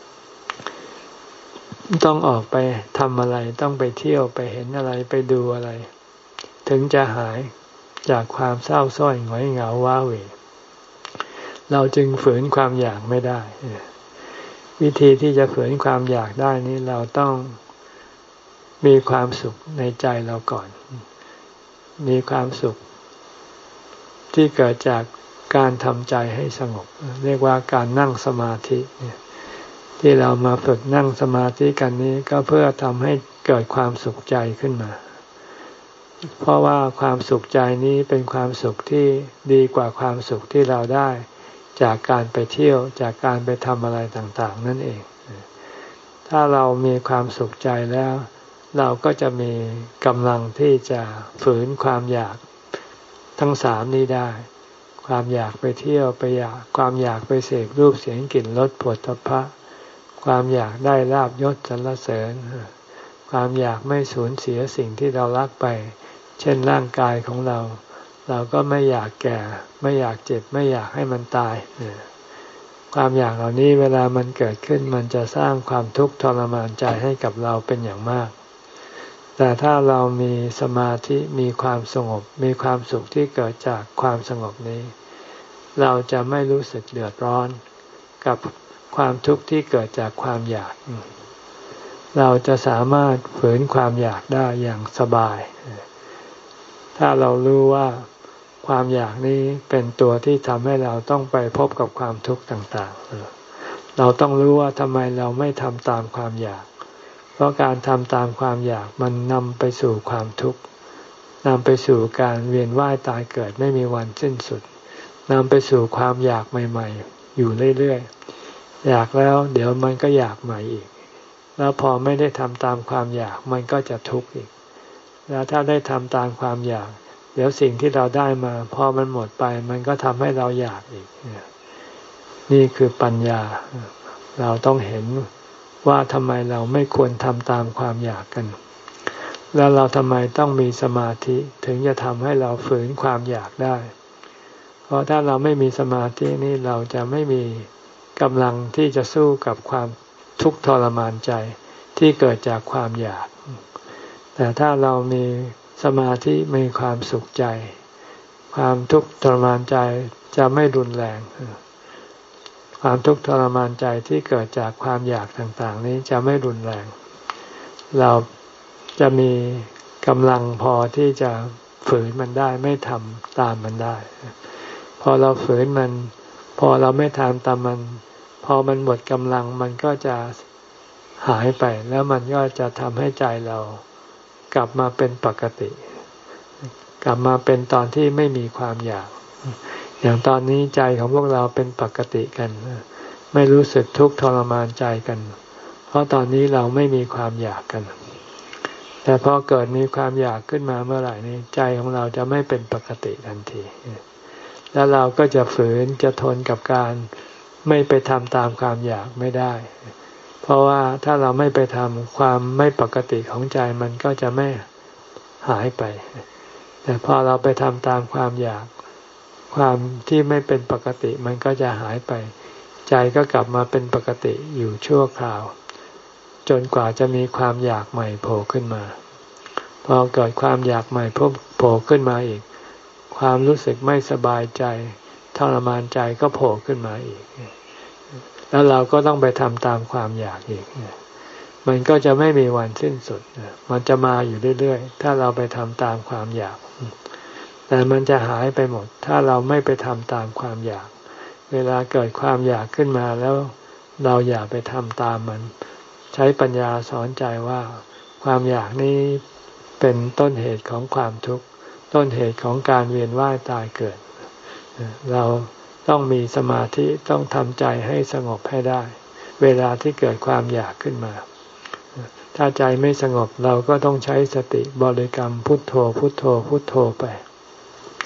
ต้องออกไปทำอะไรต้องไปเที่ยวไปเห็นอะไรไปดูอะไรถึงจะหายจากความเศร้าส้อยหงอยเหงาว้าเหวเราจึงฝืนความอยากไม่ได้วิธีที่จะฝืนความอยากได้นี้เราต้องมีความสุขในใจเราก่อนมีความสุขที่เกิดจากการทำใจให้สงบเรียกว่าการนั่งสมาธิที่เรามาฝึกนั่งสมาธิกันนี้ก็เพื่อทำให้เกิดความสุขใจขึ้นมาเพราะว่าความสุขใจนี้เป็นความสุขที่ดีกว่าความสุขที่เราได้จากการไปเที่ยวจากการไปทำอะไรต่างๆนั่นเองถ้าเรามีความสุขใจแล้วเราก็จะมีกำลังที่จะฝืนความอยากทั้งสามนี้ได้ความอยากไปเที่ยวไปอยากความอยากไปเสพรูปเสียงกลิ่นรสผฏฐัพพะความอยากได้ลาภยศสรรเสริญความอยากไม่สูญเสียสิ่งที่เรารักไปเช่นร่างกายของเราเราก็ไม่อยากแก่ไม่อยากเจ็บไม่อยากให้มันตายความอยากเหล่านี้เวลามันเกิดขึ้นมันจะสร้างความทุกข์ทรมานใจให้กับเราเป็นอย่างมากแต่ถ้าเรามีสมาธิมีความสงบมีความสุขที่เกิดจากความสงบนี้เราจะไม่รู้สึกเดือดร้อนกับความทุกข์ที่เกิดจากความอยากเราจะสามารถฝืนความอยากได้อย่างสบายถ้าเรารู้ว่าความอยากนี้เป็นตัวที่ทำให้เราต้องไปพบกับความทุกข์ต่างๆเราต้องรู้ว่าทำไมเราไม่ทำตามความอยากเพราะการทำตามความอยากมันนำไปสู่ความทุกข์นำไปสู่การเวียนว่ายตายเกิดไม่มีวันสิ้นสุดนำไปสู่ความอยากใหม่ๆอยู่เรื่อยๆอยากแล้วเดี๋ยวมันก็อยากใหม่อีกแล้วพอไม่ได้ทำตามความอยากมันก็จะทุกข์อีกแล้วถ้าได้ทำตามความอยากเดี๋ยวสิ่งที่เราได้มาพอมันหมดไปมันก็ทำให้เราอยากอีกนี่คือปัญญาเราต้องเห็นว่าทำไมเราไม่ควรทำตามความอยากกันแล้วเราทำไมต้องมีสมาธิถึงจะทำให้เราฝืนความอยากได้เพราะถ้าเราไม่มีสมาธินี่เราจะไม่มีกำลังที่จะสู้กับความทุกข์ทรมานใจที่เกิดจากความอยากแต่ถ้าเรามีสมาธิมีความสุขใจความทุกข์ทรมานใจจะไม่รุนแรงความทุกข์ทรมานใจที่เกิดจากความอยากต่างๆนี้จะไม่รุนแรงเราจะมีกำลังพอที่จะฝืนมันได้ไม่ทำตามมันได้พอเราฝืนมันพอเราไม่ทำตามมันพอมันหมดกำลังมันก็จะหายไปแล้วมันก็จะทำให้ใจเรากลับมาเป็นปกติกลับมาเป็นตอนที่ไม่มีความอยากอย่างตอนนี้ใจของพวกเราเป็นปกติกันไม่รู้สึกทุกข์ทรมานใจกันเพราะตอนนี้เราไม่มีความอยากกันแต่พอเกิดมีความอยากขึ้นมาเมื่อไหร่นี้ใจของเราจะไม่เป็นปกติทันทีแล้วเราก็จะฝืนจะทนกับการไม่ไปทำตามความอยากไม่ได้เพราะว่าถ้าเราไม่ไปทำความไม่ปกติของใจมันก็จะไม่หายไปแต่พอเราไปทำตามความอยากความที่ไม่เป็นปกติมันก็จะหายไปใจก็กลับมาเป็นปกติอยู่ชั่วคราวจนกว่าจะมีความอยากใหม่โผล่ขึ้นมาพอเกิดความอยากใหม่โผล่ขึ้นมาอีกความรู้สึกไม่สบายใจทรมานใจก็โผล่ขึ้นมาอีกแล้วเราก็ต้องไปทำตามความอยากอีกมันก็จะไม่มีวันสิ้นสุดมันจะมาอยู่เรื่อยๆถ้าเราไปทำตามความอยากแต่มันจะหายไปหมดถ้าเราไม่ไปทำตามความอยากเวลาเกิดความอยากขึ้นมาแล้วเราอย่าไปทำตามมันใช้ปัญญาสอนใจว่าความอยากนี้เป็นต้นเหตุของความทุกข์ต้นเหตุของการเวียนว่ายตายเกิดเราต้องมีสมาธิต้องทำใจให้สงบให้ได้เวลาที่เกิดความอยากขึ้นมาถ้าใจไม่สงบเราก็ต้องใช้สติบริกรรมพุทโธพุทโธพุทโธไป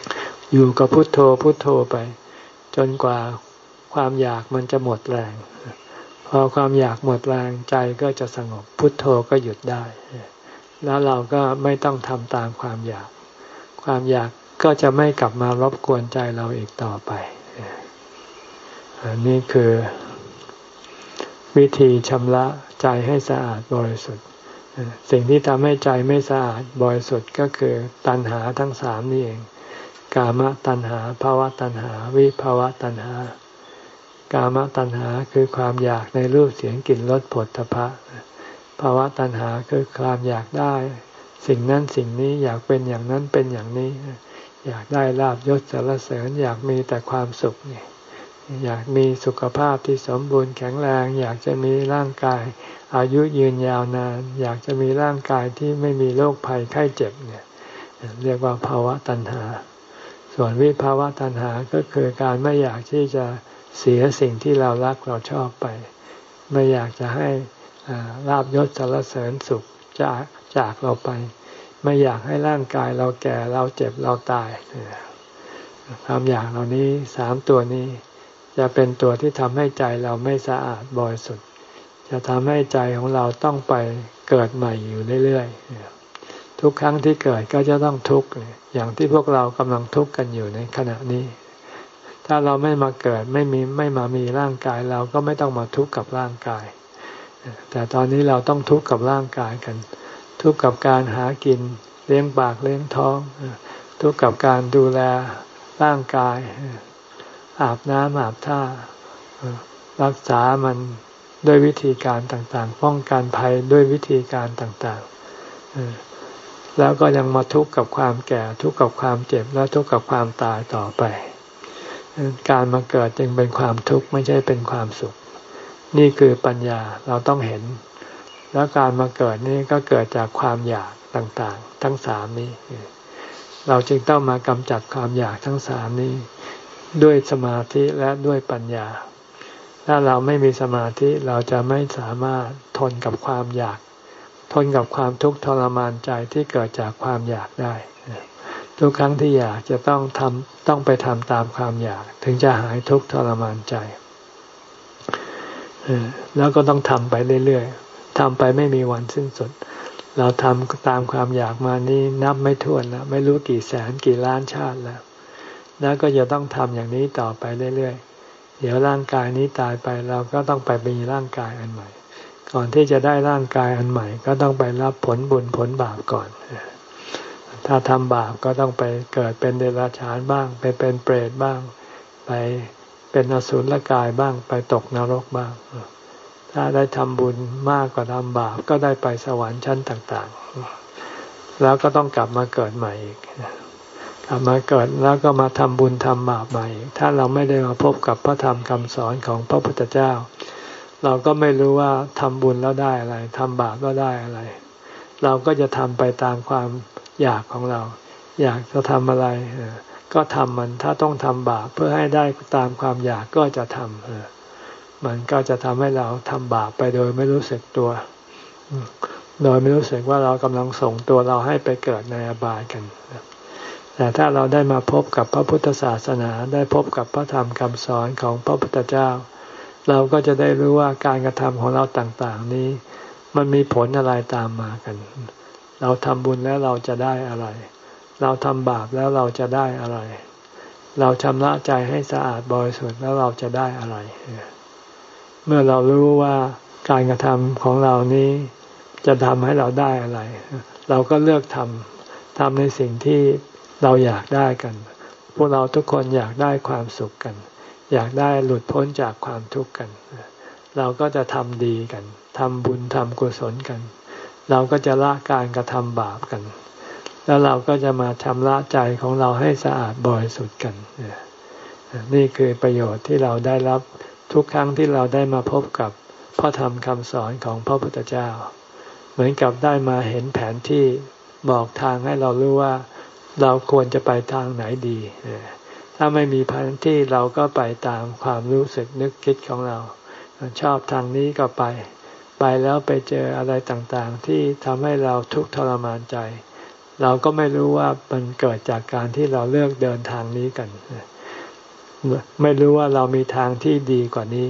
อยู่กับพุทโธพุทโธไปจนกว่าความอยากมันจะหมดแรงพอความอยากหมดแรงใจก็จะสงบพุทโธก็หยุดได้แล้วเราก็ไม่ต้องทำตามความอยากความอยากก็จะไม่กลับมารบกวนใจเราอีกต่อไปอันนี้คือวิธีชำระใจให้สะอาดบริสุทธิ์สิ่งที่ทำให้ใจไม่สะอาดบริสุทธิ์ก็คือตัณหาทั้งสามนี่เองกามตัณหาภวตัณหาวิภวตัณหากามตัณหาคือความอยากในรูปเสียงกลิ่นรสผลทพะภวตัณหาคือความอยากได้สิ่งนั้นสิ่งนี้อยากเป็นอย่างนั้นเป็นอย่างนี้อยากได้ลาภยศสรรเสริญอยากมีแต่ความสุขนี่อยากมีสุขภาพที่สมบูรณ์แข็งแรงอยากจะมีร่างกายอายุยืนยาวนานอยากจะมีร่างกายที่ไม่มีโรคภัยไข้เจ็บเนี่ยเรียกว่าภวตัณหาส่วนวิภวตัณหาก็คือการไม่อยากที่จะเสียสิ่งที่เรารักเราชอบไปไม่อยากจะให้ลาภยศสรรเสริญสุขจากจากเราไปไม่อยากให้ร่างกายเราแก่เราเจ็บเราตายความอยากเหล่านี้สามตัวนี้จะเป็นตัวที่ทำให้ใจเราไม่สะอาดบริสุทธิ์จะทำให้ใจของเราต้องไปเกิดใหม่อยู่เรื่อยๆทุกครั้งที่เกิดก็จะต้องทุกข์อย่างที่พวกเรากำลังทุกข์กันอยู่ในขณะนี้ถ้าเราไม่มาเกิดไม่มีไม่มามีร่างกายเราก็ไม่ต้องมาทุกข์กับร่างกายแต่ตอนนี้เราต้องทุกข์กับร่างกายกันทุกข์กับการหากินเลี้ยงปากเลี้ยงท้องทุกข์กับการดูแลร่างกายอาบน้ำอาบท่ารักษามันด้วยวิธีการต่างๆป้องกันภัยด้วยวิธีการต่างๆแล้วก็ยังมาทุกข์กับความแก่ทุกข์กับความเจ็บและทุกข์กับความตายต่อไปการมาเกิดจึงเป็นความทุกข์ไม่ใช่เป็นความสุขนี่คือปัญญาเราต้องเห็นแล้วการมาเกิดนี่ก็เกิดจากความอยากต่างๆทั้งสามนี้เราจึงต้องมากำจัดความอยากทั้งสามนี้ด้วยสมาธิและด้วยปัญญาถ้าเราไม่มีสมาธิเราจะไม่สามารถทนกับความอยากทนกับความทุกข์ทรมานใจที่เกิดจากความอยากได้ทุกครั้งที่อยากจะต้องทำต้องไปทำตามความอยากถึงจะหายทุกข์ทรมานใจแล้วก็ต้องทำไปเรื่อยๆทำไปไม่มีวันสิ้นสุดเราทำตามความอยากมานี่นับไม่ถ้วนแล้วไม่รู้กี่แสนกี่ล้านชาติแล้วแล้วก็จะต้องทำอย่างนี้ต่อไปเรื่อยๆเดี๋ยวร่างกายนี้ตายไปเราก็ต้องไปมีร่างกายอันใหม่ก่อนที่จะได้ร่างกายอันใหม่ก็ต้องไปรับผลบุญผลบาปก่อนถ้าทำบาปก็ต้องไปเกิดเป็นเดรัจฉานบ้างไปเป็นเปรตบ้างไปเป็นอสุรกายบ้างไปตกนรกบ้างถ้าได้ทำบุญมากกว่าทำบาปก็ได้ไปสวรรค์ชั้นต่างๆแล้วก็ต้องกลับมาเกิดใหม่อีกกลับมาเกิดแล้วก็มาทำบุญทำบาปใหม่ถ้าเราไม่ได้มาพบกับพระธรรมคำสอนของพระพุทธเจ้าเราก็ไม่รู้ว่าทำบุญแล้วได้อะไรทำบาปแล้วได้อะไรเราก็จะทำไปตามความอยากของเราอยากจะทำอะไรก็ทำมันถ้าต้องทำบาปเพื่อให้ได้ตามความอยากก็จะทำมันก็จะทำให้เราทำบาปไปโดยไม่รู้สึกตัวโดยไม่รู้สึกว่าเรากำลังส่งตัวเราให้ไปเกิดในอบายกันแต่ถ้าเราได้มาพบกับพระพุทธศาสนาได้พบกับพระธรรมคำสอนของพระพุทธเจ้าเราก็จะได้รู้ว่าการกระทำของเราต่างๆนี้มันมีผลอะไรตามมากันเราทำบุญแล้วเราจะได้อะไรเราทำบาปแล้วเราจะได้อะไรเราชำระใจให้สะอาดบริสุทธิ์แล้วเราจะได้อะไรเมื่อเรารู้ว่าการกระทำของเรานี้จะทำให้เราได้อะไรเราก็เลือกทำทำในสิ่งที่เราอยากได้กันพวกเราทุกคนอยากได้ความสุขกันอยากได้หลุดพ้นจากความทุกข์กันเราก็จะทำดีกันทำบุญทำกุศลกันเราก็จะละการกระทำบาปกันแล้วเราก็จะมาชำระใจของเราให้สะอาดบริสุทธิ์กันนี่คือประโยชน์ที่เราได้รับทุกครั้งที่เราได้มาพบกับพระธรรมคำสอนของพระพุทธเจ้าเหมือนกับได้มาเห็นแผนที่บอกทางให้เรารู้ว่าเราควรจะไปทางไหนดีถ้าไม่มีแผนที่เราก็ไปตามความรู้สึกนึกคิดของเราชอบทางนี้ก็ไปไปแล้วไปเจออะไรต่างๆที่ทำให้เราทุกข์ทรมานใจเราก็ไม่รู้ว่ามันเกิดจากการที่เราเลือกเดินทางนี้กันไม่รู้ว่าเรามีทางที่ดีกว่านี้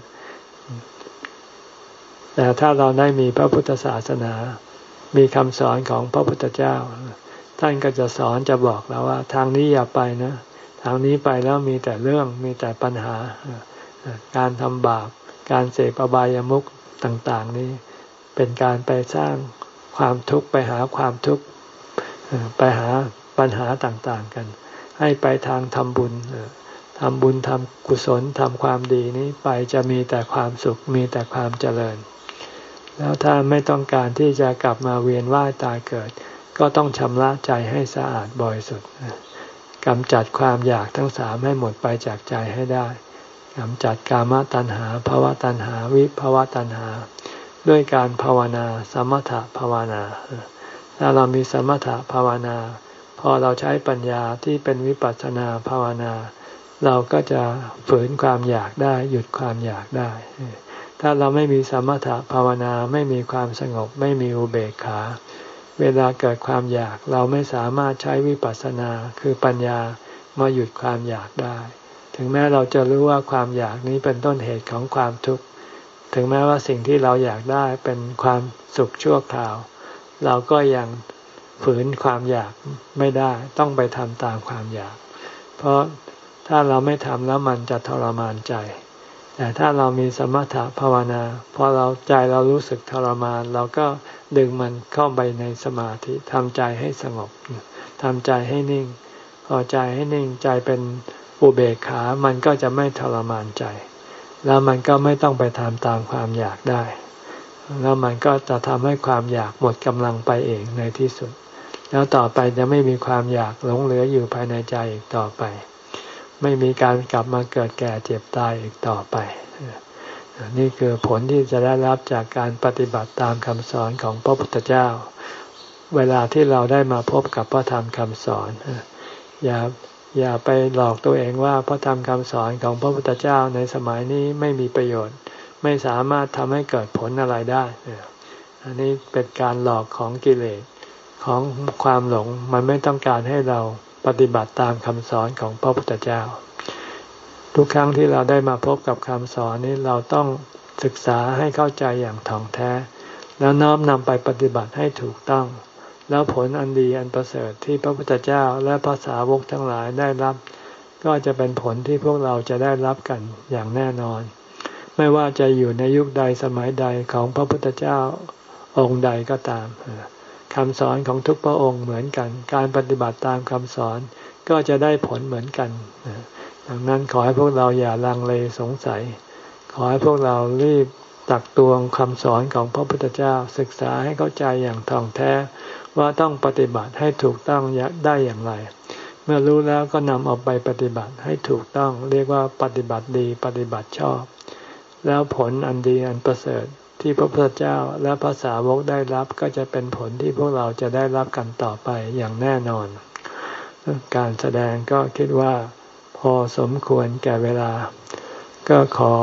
แต่ถ้าเราได้มีพระพุทธศาสนามีคำสอนของพระพุทธเจ้าท่านก็จะสอนจะบอกเราว่าทางนี้อย่าไปนะทางนี้ไปแล้วมีแต่เรื่องมีแต่ปัญหาการทำบาปการเสพอบายามุขต่างๆนี้เป็นการไปสร้างความทุกข์ไปหาความทุกข์ไปหาปัญหาต่างๆกันให้ไปทางทำบุญทำบุญทำกุศลทำความดีนี้ไปจะมีแต่ความสุขมีแต่ความเจริญแล้วถ้าไม่ต้องการที่จะกลับมาเวียนว่ายตายเกิดก็ต้องชำระใจให้สะอาดบริสุทธิ์กำจัดความอยากทั้งสามให้หมดไปจากใจให้ได้กำจัดกามตัณหาภวตัณหาวิภวตัณหาด้วยการภาวนาสมถภาวนาถ้าเรามีสมถภาวนาพอเราใช้ปัญญาที่เป็นวิปัสสนาภาวนาเราก็จะฝืนความอยากได้หยุดความอยากได้ถ้าเราไม่มีสมถภาวนาไม่มีความสงบไม่มีอุเบกขาเวลาเกิดความอยากเราไม่สามารถใช้วิปัสสนาคือปัญญามาหยุดความอยากได้ถึงแม้เราจะรู้ว่าความอยากนี้เป็นต้นเหตุของความทุกข์ถึงแม้ว่าสิ่งที่เราอยากได้เป็นความสุขชั่วคราวเราก็ยังฝืนความอยากไม่ได้ต้องไปทำตามความอยากเพราะถ้าเราไม่ทำแล้วมันจะทรมานใจแต่ถ้าเรามีสมถะภาวนาพอเราใจเรารู้สึกทรมานเราก็ดึงมันเข้าไปในสมาธิทำใจให้สงบทำใจให้นิ่งพอใจให้นิ่งใจเป็นอุเบกขามันก็จะไม่ทรมานใจแล้วมันก็ไม่ต้องไปทำตามความอยากได้แล้วมันก็จะทำให้ความอยากหมดกำลังไปเองในที่สุดแล้วต่อไปจะไม่มีความอยากหลงเหลืออยู่ภายในใจอีกต่อไปไม่มีการกลับมาเกิดแก่เจ็บตายอีกต่อไปนี่คือผลที่จะได้รับจากการปฏิบัติตามคำสอนของพระพุทธเจ้าเวลาที่เราได้มาพบกับพระธรรมคำสอนอย่าอย่าไปหลอกตัวเองว่าพระธรรมคำสอนของพระพุทธเจ้าในสมัยนี้ไม่มีประโยชน์ไม่สามารถทำให้เกิดผลอะไรได้อันนี้เป็นการหลอกของกิเลสของความหลงมันไม่ต้องการให้เราปฏิบัติตามคำสอนของพระพุทธเจ้าทุกครั้งที่เราได้มาพบกับคำสอนนี้เราต้องศึกษาให้เข้าใจอย่างถ่องแท้แล้วน้อมนำไปปฏิบัติให้ถูกต้องแล้วผลอันดีอันประเสริฐที่พระพุทธเจ้าและพระสาวกทั้งหลายได้รับก็จะเป็นผลที่พวกเราจะได้รับกันอย่างแน่นอนไม่ว่าจะอยู่ในยุคใดสมัยใดของพระพุทธเจ้าองค์ใดก็ตามคำสอนของทุกพระองค์เหมือนกันการปฏิบัติตามคำสอนก็จะได้ผลเหมือนกันดังนั้นขอให้พวกเราอย่าลังเลสงสัยขอให้พวกเรารีบตักตวงคำสอนของพระพุทธเจ้าศึกษาให้เข้าใจอย่างท่องแท้ว่าต้องปฏิบัติให้ถูกต้องได้อย่างไรเมื่อรู้แล้วก็นำเอาไปปฏิบัติให้ถูกต้องเรียกว่าปฏิบัติดีปฏิบัติชอบแล้วผลอันดีอันประเสริฐที่พระพุทธเจ้าและพระสาวกได้รับก็จะเป็นผลที่พวกเราจะได้รับกันต่อไปอย่างแน่นอนการแสดงก็คิดว่าพอสมควรแก่เวลาก็ขอ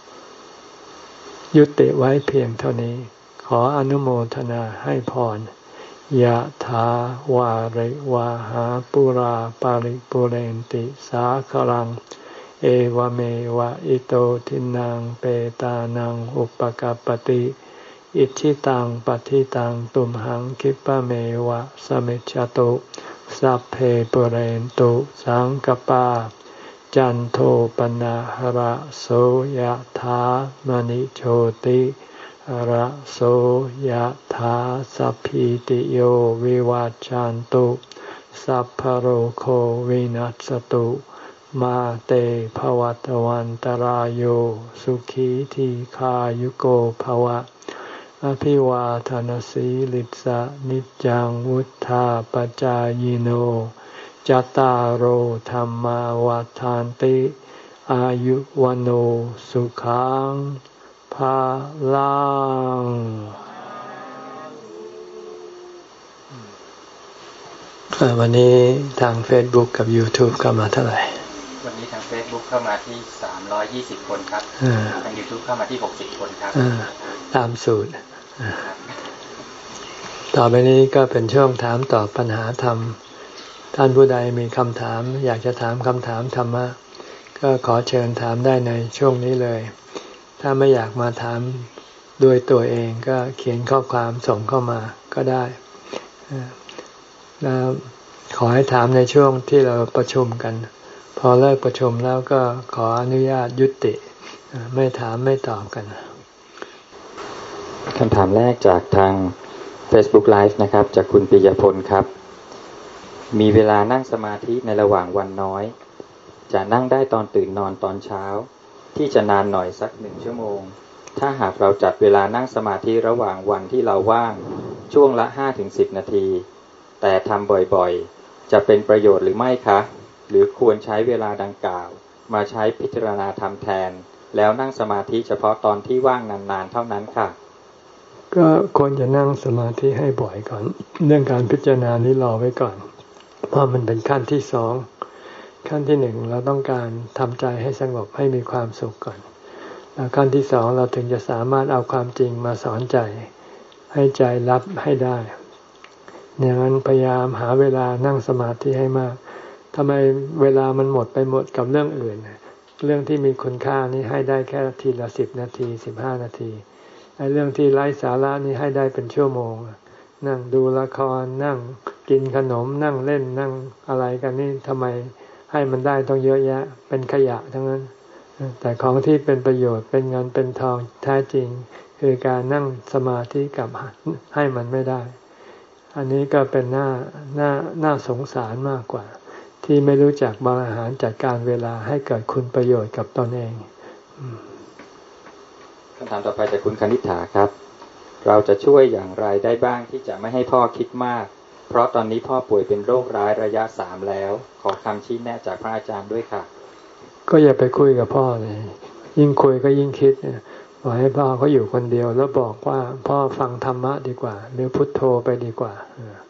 ยุติไว้เพียงเท่านี้ขออนุโมทนาให้พรยะถาวาริวาหาปุราปาริปุเรนติสาคลังเอวเมวะอิโตทินังเปตานังอุปกัปปติอิชิตังปฏิตังตุมหังคิปะเมวะสมิจฉตุสัพเพปุเรนตุสังกปาจันโทปนะหระโสยะถามณิโชติหระโสยะถาสัพพิติโยวิวัจจันตุสัพพโรโควินัสตุมาเตภวัตวันตารโยสุขีทีขายุโกภวะอภิวาทานสีลิสะนิจังวุธาปจายโนจัตตารโอธรรมวาทานติอายุวันโอสุขังภาลังวันนี้ทาง Facebook กับ YouTube เข้ามาเท่าไหร่วันนี้ทาง Facebook เข้ามาที่สามร้อยยี่สิบคนครับทาง YouTube เข้ามาที่หกสิบคนครับตามสูตรต่อไปนี้ก็เป็นช่วงถามตอบปัญหาธรรมท่านผู้ใดมีคำถามอยากจะถามคำถามธรรมะก็ขอเชิญถามได้ในช่วงนี้เลยถ้าไม่อยากมาถามด้วยตัวเองก็เขียนข้อความส่งเข้ามาก็ได้แล้วขอให้ถามในช่วงที่เราประชุมกันพอเลิกประชุมแล้วก็ขออนุญาตยุติไม่ถามไม่ตอบกันคำถามแรกจากทาง Facebook Live นะครับจากคุณปิยพลครับมีเวลานั่งสมาธิในระหว่างวันน้อยจะนั่งได้ตอนตื่นนอนตอนเช้าที่จะนานหน่อยสักหนึ่งชั่วโมงถ้าหากเราจัดเวลานั่งสมาธิระหว่างวันที่เราว่างช่วงละ ห้าถึงสิบ นาทีแต่ทำบ่อยๆจะเป็นประโยชน์หรือไม่คะหรือควรใช้เวลาดังกล่าวมาใช้พิจารณาธรรมแทนแล้วนั่งสมาธิเฉพาะตอนที่ว่างนานๆเท่านั้นค่ะก็ควรจะนั่งสมาธิให้บ่อยก่อนเรื่องการพิจารณานี้รอไว้ก่อนเพราะมันเป็นขั้นที่สองขั้นที่หนึ่งเราต้องการทำใจให้สงบให้มีความสุขก่อนแล้วขั้นที่สองเราถึงจะสามารถเอาความจริงมาสอนใจให้ใจรับให้ได้อย่างนั้นพยายามหาเวลานั่งสมาธิให้มากทำไมเวลามันหมดไปหมดกับเรื่องอื่นเรื่องที่มีคุณค่านี้ให้ได้แค่ทีละสิบนาทีสิบห้านาทีไอ้เรื่องที่ไร้สาระนี้ให้ได้เป็นชั่วโมงนั่งดูละครนั่งกินขนมนั่งเล่นนั่งอะไรกันนี่ทำไมให้มันได้ต้องเยอะแยะเป็นขยะทั้งนั้นแต่ของที่เป็นประโยชน์เป็นเงินเป็นทองแท้จริงคือการนั่งสมาธิกับให้มันไม่ได้อันนี้ก็เป็นหน้าหน้าหน้าสงสารมากกว่าที่ไม่รู้จักบริหารจัดการเวลาให้เกิดคุณประโยชน์กับตนเองคำถามต่อไปจากคุณคณิษฐาครับเราจะช่วยอย่างไรได้บ้างที่จะไม่ให้พ่อคิดมากเพราะตอนนี้พ่อป่วยเป็นโรคร้ายระยะสามแล้วขอคำชี้แนะจากพระอาจารย์ด้วยค่ะก็อย่าไปคุยกับพ่อเลยยิ่งคุยก็ยิ่งคิดบอกให้พ่อเขาอยู่คนเดียวแล้วบอกว่าพ่อฟังธรรมะดีกว่าหรือพุทโธไปดีกว่า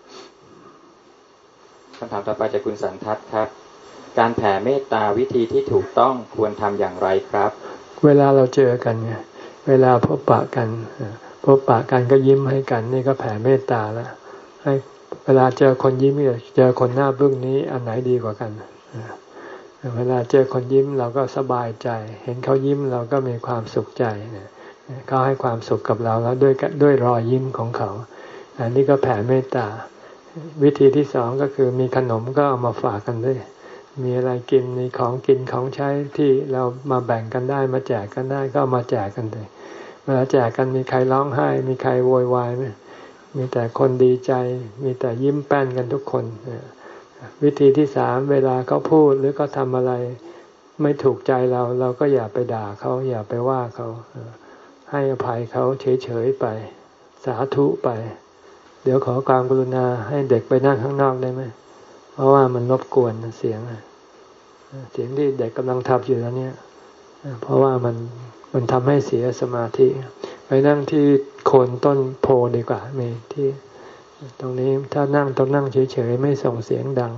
คำถามต่อไปจากคุณสันทัศน์ครับการแผ่เมตตาวิธีที่ถูกต้องควรทำอย่างไรครับเวลาเราเจอกันไงเวลาพบปะกันพบปะกันก็ยิ้มให้กันนี่ก็แผ่เมตตาแล้วให้เวลาเจอคนยิ้มเจอคนหน้าบึ้งนี้อันไหนดีกว่ากันเวลาเจอคนยิ้มเราก็สบายใจเห็นเขายิ้มเราก็มีความสุขใจเขาให้ความสุขกับเราแล้วด้วยด้วยรอยยิ้มของเขาอันนี้ก็แผ่เมตตาวิธีที่สองก็คือมีขนมก็เอามาฝากกันด้วยมีอะไรกินมีของกินของใช้ที่เรามาแบ่งกันได้มาแจกกันได้ก็เอามาแจกกันเลยเวลาแจกกันมีใครร้องไห้มีใครโวยวายไหมมีแต่คนดีใจมีแต่ยิ้มแป้นกันทุกคนวิธีที่สามเวลาเขาพูดหรือเขาทำอะไรไม่ถูกใจเราเราก็อย่าไปด่าเขาอย่าไปว่าเขาให้อภัยเขาเฉยๆไปสาธุไปเดี๋ยวขอความกรุณาให้เด็กไปนั่งข้างนอกได้ไหมเพราะว่ามันรบกวนเสียงเสียงที่เด็กกำลังทำอยู่แล้วเนี่ยเพราะว่ามันมันทำให้เสียสมาธิไปนั่งที่โคนต้นโพดีกว่ามีที่ตรงนี้ถ้านั่งต้องนั่งเฉยๆไม่ส่งเสียงดัง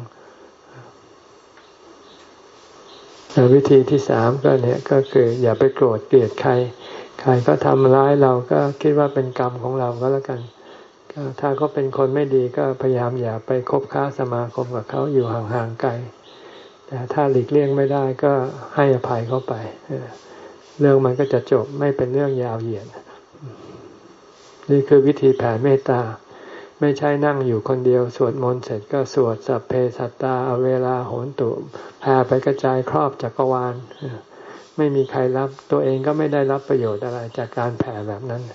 วิธีที่สามก็เนี่ยก็คืออย่าไปโกรธเกลียดใครใครก็ทำร้ายเราก็คิดว่าเป็นกรรมของเราก็แล้วกันถ้าเขาเป็นคนไม่ดีก็พยายามอย่าไปคบค้าสมาคมกับเขาอยู่ห่างๆไกลแต่ถ้าหลีกเลี่ยงไม่ได้ก็ให้อภัยเขาไปเรื่องมันก็จะจบไม่เป็นเรื่องยาวเหยียดนี่คือวิธีแผ่เมตตาไม่ใช่นั่งอยู่คนเดียวสวดมนต์เสร็จก็สวดสัพเพสัตตาเอาเวลาโหนตุแผ่ไปกระจายครอบจักรวาลไม่มีใครรับตัวเองก็ไม่ได้รับประโยชน์อะไรจากการแผ่แบบนั้น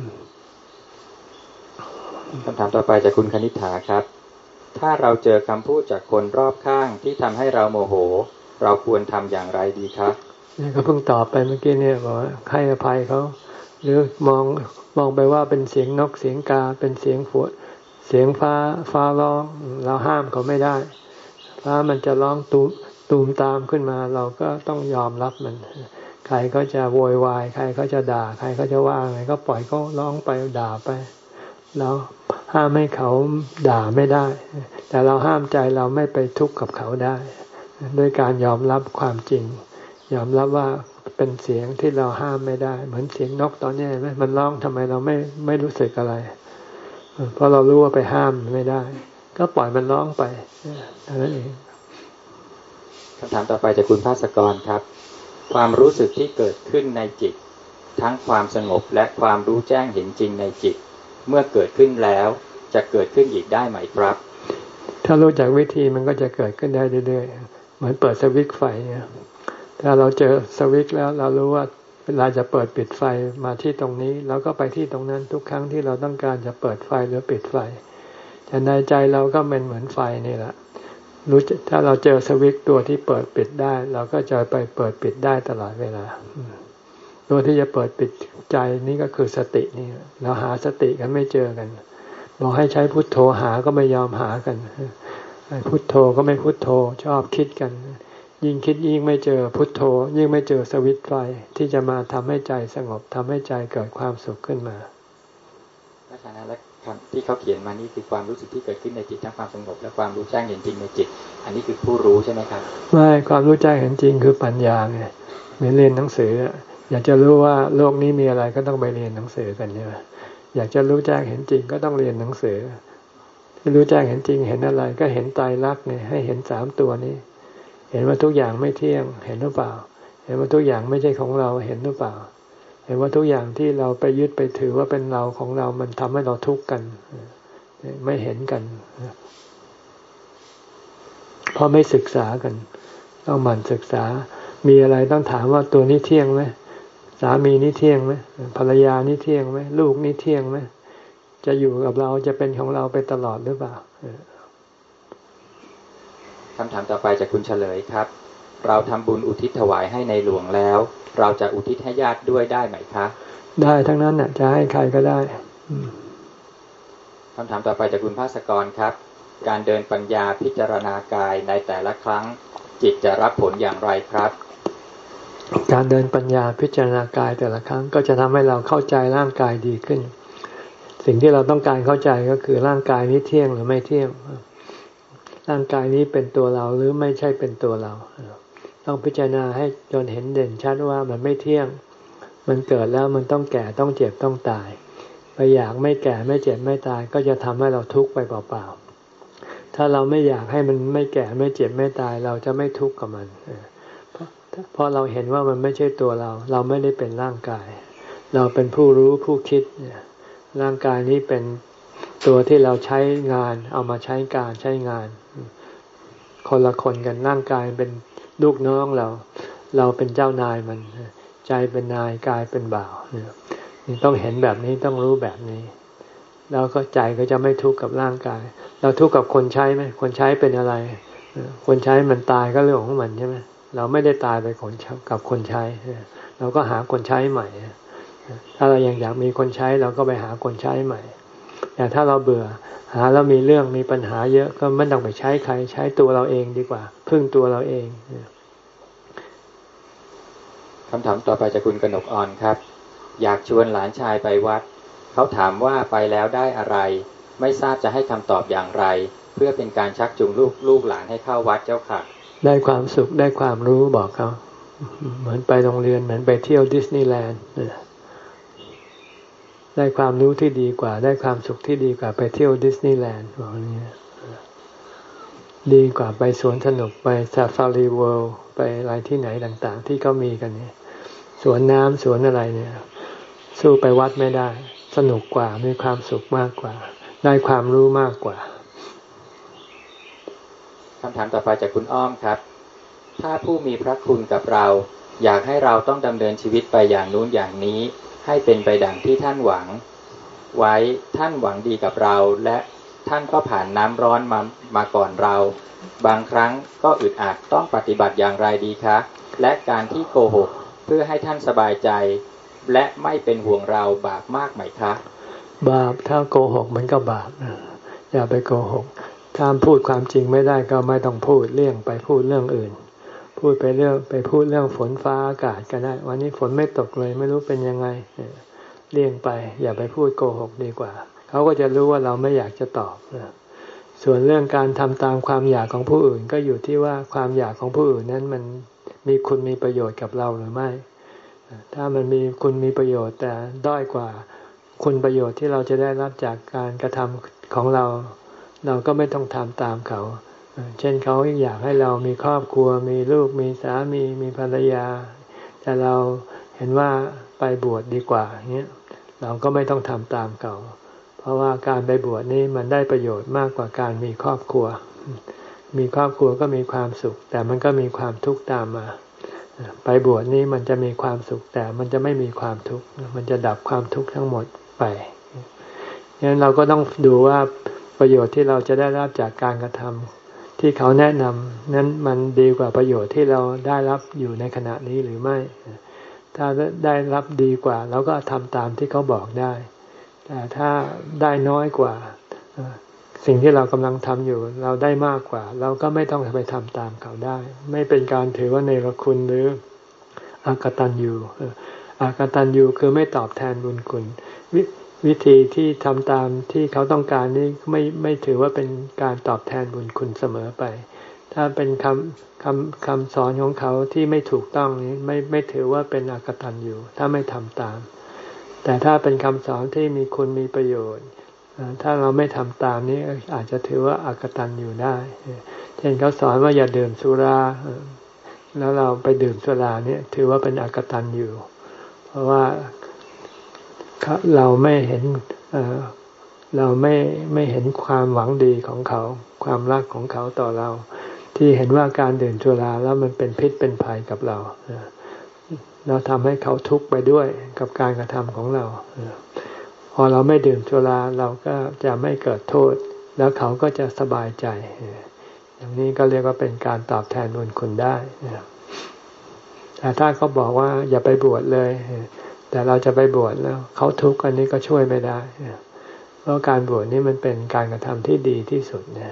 คำถามต่อไปจากคุณคณิษฐาครับถ้าเราเจอคำพูดจากคนรอบข้างที่ทำให้เราโมโหเราควรทำอย่างไรดีครับนี่ก็เพิ่งตอบไปเมื่อกี้เนี่ยบอกให้อภัยเขาหรือมองมองไปว่าเป็นเสียงนกเสียงกาเป็นเสียงฝนเสียงฟ้าฟ้าร้องเราห้ามเขาไม่ได้ฟ้ามันจะร้องตูมตูมตามขึ้นมาเราก็ต้องยอมรับมันใครก็จะโวยวายใครก็จะด่าใครก็จะว่าไงก็ปล่อยเขาร้องไปด่าไปเราห้ามให้เขาด่าไม่ได้แต่เราห้ามใจเราไม่ไปทุกข์กับเขาได้ด้วยการยอมรับความจริงยอมรับว่าเป็นเสียงที่เราห้ามไม่ได้เหมือนเสียงนกตอนนี้เห็นไหมมันร้องทำไมเราไม่ไม่รู้สึกอะไรเพราะเรารู้ว่าไปห้ามไม่ได้ก็ปล่อยมันร้องไปเท่านั้นเองคำถามต่อไปจากคุณภาสกรครับความรู้สึกที่เกิดขึ้นในจิตทั้งความสงบและความรู้แจ้งเห็นจริงในจิตเมื่อเกิดขึ้นแล้วจะเกิดขึ้นอีกได้ไหมครับถ้ารู้จักวิธีมันก็จะเกิดขึ้นได้เรื่อยๆเหมือนเปิดสวิตช์ไฟเนี่ยถ้าเราเจอสวิตช์แล้วเรารู้ว่าเวลาจะเปิดปิดไฟมาที่ตรงนี้แล้วก็ไปที่ตรงนั้นทุกครั้งที่เราต้องการจะเปิดไฟหรือปิดไฟแต่ในใจเราก็เป็นเหมือนไฟนี่แหละรู้ถ้าเราเจอสวิตช์ตัวที่เปิดปิดได้เราก็จะไปเปิดปิดได้ตลอดเวลาตัวที่จะเปิดปิดใจนี่ก็คือสตินี่เราหาสติกันไม่เจอกันบอกให้ใช้พุทโธหาก็ไม่ยอมหากันพุทโธก็ไม่พุทโธชอบคิดกันยิ่งคิดยิ่งไม่เจอพุทโธยิ่งไม่เจอสวิตช์ไฟที่จะมาทำให้ใจสงบทำให้ใจเกิดความสุขขึ้นมาเพราะฉะนั้นแล้วที่เขาเขียนมานี่คือความรู้สึกที่เกิดขึ้นในจิตทั้งความสงบและความรู้แจ้งเห็นจริงในจิตอันนี้คือผู้รู้ใช่ไหมครับไม่ความรู้แจ้งเห็นจริงคือปัญญาไงเหมือนเรียนหนังสืออยากจะรู้ว่าโลกนี้มีอะไรก็ต้องไปเรียนหนังสือกันใช่ไหมอยากจะรู้แจ้งเห็นจริงก็ต้องเรียนหนังสือที่รู้แจ้งเห็นจริงเห็นอะไรก็เห็นไตรลักษณ์เนี่ยให้เห็นสามตัวนี้เห็นว่าทุกอย่างไม่เที่ยงเห็นหรือเปล่าเห็นว่าทุกอย่างไม่ใช่ของเราเห็นหรือเปล่าเห็นว่าทุกอย่างที่เราไปยึดไปถือว่าเป็นเราของเรามันทำให้เราทุกข์กันไม่เห็นกันเพราะไม่ศึกษากันต้องหมั่นศึกษามีอะไรต้องถามว่าตัวนี้เที่ยงไหมสามีนี่เที่ยงไหมภรรยานี่เที่ยงไหมลูกนี่เที่ยงไหมจะอยู่กับเราจะเป็นของเราไปตลอดหรือเปล่าคำถามต่อไปจากคุณเฉลยครับเราทำบุญอุทิศถวายให้ในหลวงแล้วเราจะอุทิศให้ญาติด้วยได้ไหมคะได้ทั้งนั้นน่ะจะให้ใครก็ได้คำถามต่อไปจากคุณภาสกรครับการเดินปัญญาพิจารณากายในแต่ละครั้งจิตจะรับผลอย่างไรครับการเดินปัญญาพิจารณากายแต่ละครั้งก็จะทำให้เราเข้าใจร่างกายดีขึ้นสิ่งที่เราต้องการเข้าใจก็คือร่างกายนี้เที่ยงหรือไม่เที่ยงร่างกายนี้เป็นตัวเราหรือไม่ใช่เป็นตัวเราต้องพิจารณาให้จนเห็นเด่นชัดว่ามันไม่เที่ยงมันเกิดแล้วมันต้องแก่ต้องเจ็บต้องตายไปอยากไม่แก่ไม่เจ็บไม่ตายก็จะทำให้เราทุกข์ไปเปล่าๆถ้าเราไม่อยากให้มันไม่แก่ไม่เจ็บไม่ตายเราจะไม่ทุกข์กับมันเพราะเราเห็นว่ามันไม่ใช่ตัวเราเราไม่ได้เป็นร่างกายเราเป็นผู้รู้ผู้คิดร่างกายนี้เป็นตัวที่เราใช้งานเอามาใช้การใช้งานคนละคนกันร่างกายเป็นลูกน้องเราเราเป็นเจ้านายมันใจเป็นนายกายเป็นบ่าวนี่ต้องเห็นแบบนี้ต้องรู้แบบนี้แล้วก็ใจก็จะไม่ทุกข์กับร่างกายเราทุกข์กับคนใช้ไหมคนใช้เป็นอะไรคนใช้มันตายก็เรื่องของมันใช่ไหมเราไม่ได้ตายไปคนกับคนใช้เราก็หาคนใช้ใหม่ถ้าเรายังอยากมีคนใช้เราก็ไปหาคนใช้ใหม่แต่ถ้าเราเบื่อหาแล้วมีเรื่องมีปัญหาเยอะก็ไม่ต้องไปใช้ใครใช้ตัวเราเองดีกว่าพึ่งตัวเราเองคำถามต่อไปจากคุณกนกอ่อนครับอยากชวนหลานชายไปวัดเขาถามว่าไปแล้วได้อะไรไม่ทราบจะให้คำตอบอย่างไรเพื่อเป็นการชักจูงลูกลูกหลานให้เข้าวัดเจ้าค่ะได้ความสุขได้ความรู้บอกเขาเหมือนไปโรงเรียนเหมือนไปเที่ยวดิสนีย์แลนด์ได้ความรู้ที่ดีกว่าได้ความสุขที่ดีกว่าไปเที่ยวดิสนีย์แลนด์บอกนี้ดีกว่าไปสวนสนุกไปซาฟารีเวิลด์ไปอะไรที่ไหนต่างๆที่เขามีกันนี่สวนน้ำสวนอะไรเนี่ยสู้ไปวัดไม่ได้สนุกกว่ามีความสุขมากกว่าได้ความรู้มากกว่าคำถามต่อไปจากคุณอ้อมครับถ้าผู้มีพระคุณกับเราอยากให้เราต้องดำเนินชีวิตไปอย่างนู้นอย่างนี้ให้เป็นไปดังที่ท่านหวังไว้ท่านหวังดีกับเราและท่านก็ผ่านน้ำร้อนมามาก่อนเราบางครั้งก็อึดอัดต้องปฏิบัติอย่างไรดีคะและการที่โกหกเพื่อให้ท่านสบายใจและไม่เป็นห่วงเราบาปมากไหมคะบาปถ้าโกหกมันก็บาปอย่าไปโกหกถ้าพูดความจริงไม่ได้ก็ไม่ต้องพูดเลี่ยงไปพูดเรื่องอื่นพูดไปเรื่องไปพูดเรื่องฝนฟ้าอากาศก็ได้วันนี้ฝนไม่ตกเลยไม่รู้เป็นยังไงเลี่ยงไปอย่าไปพูดโกหกดีกว่าเขาก็จะรู้ว่าเราไม่อยากจะตอบส่วนเรื่องการทำตามความอยากของผู้อื่นก็อยู่ที่ว่าความอยากของผู้อื่นนั้นมันมีคุณมีประโยชน์กับเราหรือไม่ถ้ามันมีคุณมีประโยชน์แต่ด้อยกว่าคุณประโยชน์ที่เราจะได้รับจากการกระทำของเราเราก็ไม่ต้องทำตามเขาเช่นเขาอยากให้เรามีครอบครัวมีลูกมีสามีมีภรรยาแต่เราเห็นว่าไปบวชดีกว่าเงี้ยเราก็ไม่ต้องทำตามเขาเพราะว่าการไปบวชนี่มันได้ประโยชน์มากกว่าการมีครอบครัวมีครอบครัวก็มีความสุขแต่มันก็มีความทุกข์ตามมาไปบวชนี่มันจะมีความสุขแต่มันจะไม่มีความทุกข์มันจะดับความทุกข์ทั้งหมดไปงั้นเราก็ต้องดูว่าประโยชน์ที่เราจะได้รับจากการกระทำที่เขาแนะนำนั้นมันดีกว่าประโยชน์ที่เราได้รับอยู่ในขณะนี้หรือไม่ถ้าได้รับดีกว่าเราก็ทำตามที่เขาบอกได้แต่ถ้าได้น้อยกว่าสิ่งที่เรากำลังทำอยู่เราได้มากกว่าเราก็ไม่ต้องไปทำตามเขาได้ไม่เป็นการถือว่าเนรคุณหรืออกตัญญูอกตัญญูคือไม่ตอบแทนบุญคุณววิธีที่ทำตามที่เขาต้องการนี้ไม่ไม่ถือว่าเป็นการตอบแทนบุญคุณเสมอไปถ้าเป็นคำคำคำสอนของเขาที่ไม่ถูกต้องนี้ไม่ไม่ถือว่าเป็นอกตัญญูถ้าไม่ทำตามแต่ถ้าเป็นคำสอนที่มีคุณมีประโยชน์ถ้าเราไม่ทำตามนี้อาจจะถือว่าอกตัญญูได้เช่นเขาสอนว่าอย่าดื่มสุราแล้วเราไปดื่มสุราเนี่ยถือว่าเป็นอกตัญญูเพราะว่าเราไม่เห็นเราไม่ไม่เห็นความหวังดีของเขาความรักของเขาต่อเราที่เห็นว่าการดื่มสุราแล้วมันเป็นพิษเป็นภัยกับเราเราทำให้เขาทุกข์ไปด้วยกับการกระทำของเราพอเราไม่ดื่มสุราเราก็จะไม่เกิดโทษแล้วเขาก็จะสบายใจอย่างนี้ก็เรียกว่าเป็นการตอบแทนบุญคุณได้แต่ถ้าเขาบอกว่าอย่าไปบวชเลยแต่เราจะไปบวชแล้วเขาทุกข์อันนี้ก็ช่วยไม่ได้เพราะการบวชนี่มันเป็นการกระทำที่ดีที่สุดเนี่ย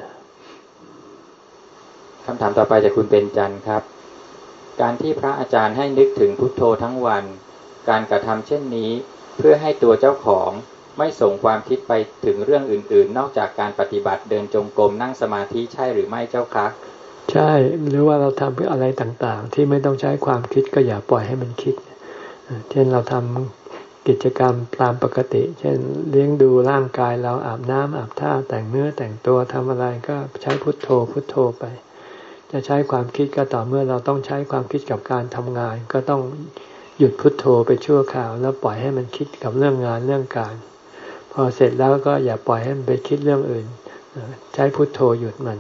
คำถามต่อไปจากคุณเบญจันทร์ครับการที่พระอาจารย์ให้นึกถึงพุทโธทั้งวันการกระทำเช่นนี้เพื่อให้ตัวเจ้าของไม่ส่งความคิดไปถึงเรื่องอื่นๆนอกจากการปฏิบัติเดินจงกรมนั่งสมาธิใช่หรือไม่เจ้าคะใช่หรือว่าเราทำเพื่ออะไรต่างๆที่ไม่ต้องใช้ความคิดก็อย่าปล่อยให้มันคิดเช่นเราทำกิจกรรมตามปกติเช่นเลี้ยงดูร่างกายเราอาบน้ำอาบท่าแต่งเนื้อแต่งตัวทำอะไรก็ใช้พุทโธพุทโธไปจะใช้ความคิดก็ต่อเมื่อเราต้องใช้ความคิดกับการทำงานก็ต้องหยุดพุทโธไปชั่วคราวแล้วปล่อยให้มันคิดกับเรื่องงานเรื่องการพอเสร็จแล้วก็อย่าปล่อยให้มันไปคิดเรื่องอื่นใช้พุทโธหยุดมัน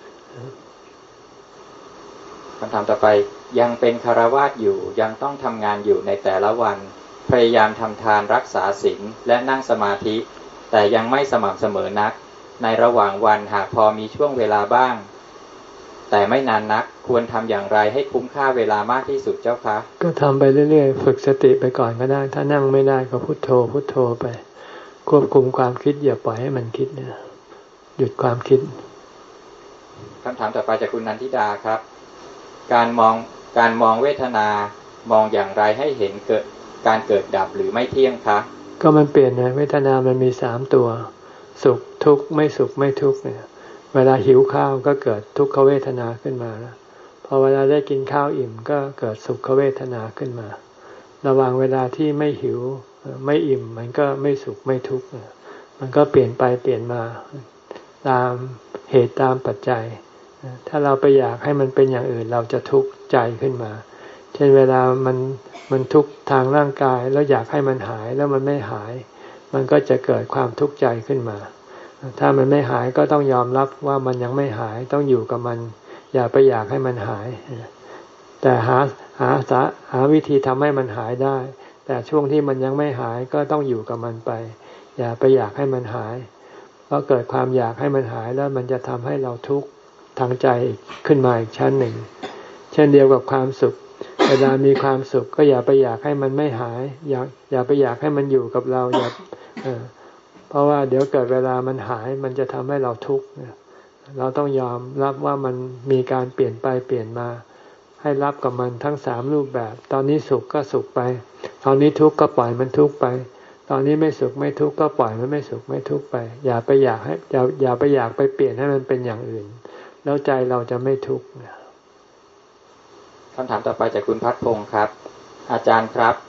คำถามต่อไปยังเป็นคฤหัสถ์อยู่ยังต้องทำงานอยู่ในแต่ละวันพยายามทำทานรักษาศีลและนั่งสมาธิแต่ยังไม่สม่ำเสมอนักในระหว่างวันหากพอมีช่วงเวลาบ้างแต่ไม่นานนักควรทำอย่างไรให้คุ้มค่าเวลามากที่สุดเจ้าคะก็ทำไปเรื่อยๆฝึกสติไปก่อนก็ได้ถ้านั่งไม่ได้ก็พุทโธพุทโธไปควบคุมความคิดอย่าปล่อยให้มันคิดเนี่ยหยุดความคิดคำถามต่อไปจากคุณนันทิดาครับการมองการมองเวทนามองอย่างไรให้เห็นเกิดการเกิดดับหรือไม่เที่ยงคะก็มันเปลี่ยนนะเวทนามันมีสามตัวสุขทุกข์ไม่สุขไม่ทุกข์เนี่ยเวลาหิวข้าวก็เกิดทุกขเวทนาขึ้นมาแล้วพอเวลาได้กินข้าวอิ่มก็เกิดสุขเวทนาขึ้นมาระหว่างเวลาที่ไม่หิวไม่อิ่มมันก็ไม่สุขไม่ทุกข์มันก็เปลี่ยนไปเปลี่ยนมาตามเหตุตามปัจจัยถ้าเราไปอยากให้มันเป็นอย่างอื่นเราจะทุกข์ใจขึ้นมาเช่นเวลามันมันทุกข์ทางร่างกายแล้วอยากให้มันหายแล้วมันไม่หายมันก็จะเกิดความทุกข์ใจขึ้นมาถ้ามันไม่หายก็ต้องยอมรับว่ามันยังไม่หายต้องอยู่กับมันอย่าไปอยากให้มันหายแต่หาหาสาหาวิธีทำให้มันหายได้แต่ช่วงที่มันยังไม่หายก็ต้องอยู่กับมันไปอย่าไปอยากให้มันหายเพราะเกิดความอยากให้มันหายแล้วมันจะทำให้เราทุกข์ทางใจขึ้นมาอีกชั้นหนึ่งเช่นเดียวกับความสุขเวลามีความสุขก็อย่าไปอยากให้มันไม่หายอย่าอย่าไปอยากให้มันอยู่กับเราอย่าเออเพราะว่าเดี๋ยวเกิดเวลามันหายมันจะทำให้เราทุกข์เราต้องยอมรับว่ามันมีการเปลี่ยนไปเปลี่ยนมาให้รับกับมันทั้งสามรูปแบบตอนนี้สุขก็สุขไปตอนนี้ทุกข์ก็ปล่อยมันทุกข์ไปตอนนี้ไม่สุขไม่ทุกข์ก็ปล่อยมันไม่สุขไม่ทุกข์ไปอย่าไปอยากให้อย่าอย่าไปอยากไปเปลี่ยนให้มันเป็นอย่างอื่นแล้วใจเราจะไม่ทุกข์คำถามต่อไปจากคุณพัฒพงศ์ครับอาจารย์ครับ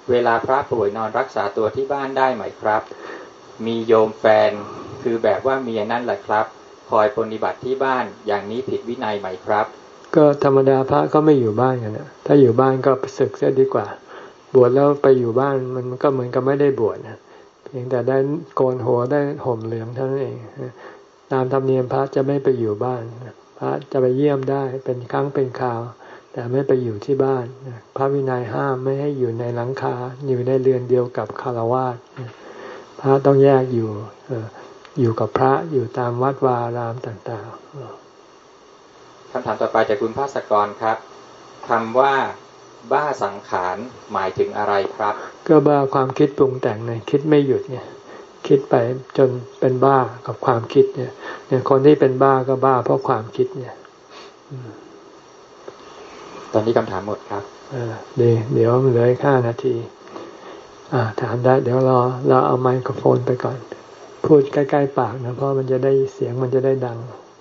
เวลาพระป่วยนอนรักษาตัวที่บ้านได้ไหมครับมีโยมแฟนคือแบบว่าเมียนั่นแหละครับคอยปฏิบัติที่บ้านอย่างนี้ผิดวินัยไหมครับก็ธรรมดาพระก็ไม่อยู่บ้านกันนะถ้าอยู่บ้านก็ศึกเสียดีกว่าบวชแล้วไปอยู่บ้านมันก็เหมือนกับไม่ได้บวชนะเพียงแต่ได้โกนหัวได้ห่มเหลืองเท่านั้นเองตามธรรมเนียมพระจะไม่ไปอยู่บ้านพระจะไปเยี่ยมได้เป็นครั้งเป็นคราวแต่ไม่ไปอยู่ที่บ้านพระวินัยห้ามไม่ให้อยู่ในหลังคาอยู่ในเรือนเดียวกับฆราวาสพระต้องแยกอยู่อยู่กับพระอยู่ตามวัดวาอารามต่างๆคำถามต่อไปจากคุณภาสกรครับคำว่าบ้าสังขารหมายถึงอะไรครับก็บ้าความคิดปรุงแต่งเนี่ยคิดไม่หยุดเนี่ยคิดไปจนเป็นบ้ากับความคิดเนี่ยเนี่ยคนที่เป็นบ้าก็บ้าเพราะความคิดเนี่ยตอนนี้คำถามหมดครับเออดีเดี๋ยวเหลือห้านาทีอ่าถามได้เดี๋ยวรอเราเอาไมโครโฟนไปก่อนพูดใกล้ๆปากนะเพราะมันจะได้เสียงมันจะได้ดัง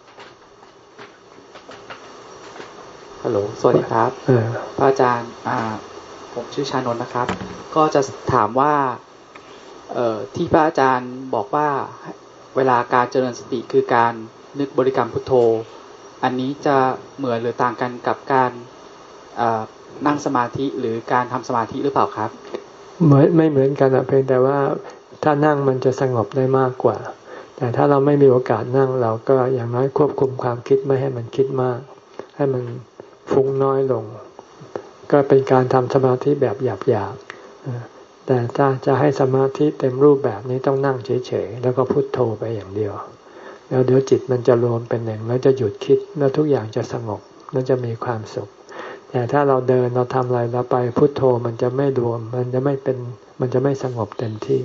ฮัลโหลสวัสดีครับพระอาจารย์อ่าผมชื่อชานนท์นะครับก็จะถามว่าเอ่อที่พระอาจารย์บอกว่าเวลาการเจริญสติคือการนึกบริกรรมพุทโธอันนี้จะเหมือนหรือต่างกันกับการนั่งสมาธิหรือการทำสมาธิหรือเปล่าครับเหมือนไม่เหมือนกันอะเพียงแต่ว่าถ้านั่งมันจะสงบได้มากกว่าแต่ถ้าเราไม่มีโอกาสนั่งเราก็อย่างน้อยควบคุมความคิดไม่ให้มันคิดมากให้มันฟุ้งน้อยลงก็เป็นการทำสมาธิแบบหยาบๆแต่ถ้าจะให้สมาธิเต็มรูปแบบนี้ต้องนั่งเฉยๆแล้วก็พุทโธไปอย่างเดียวแล้วเดี๋ยวจิตมันจะรวมเป็นหนึ่งแล้วจะหยุดคิดแล้วทุกอย่างจะสงบแล้วจะมีความสุขแต่ถ้าเราเดินเราทำอะไรเราไปพุทโธมันจะไม่รวมมันจะไม่เป็นมันจะไม่สงบเต็มที่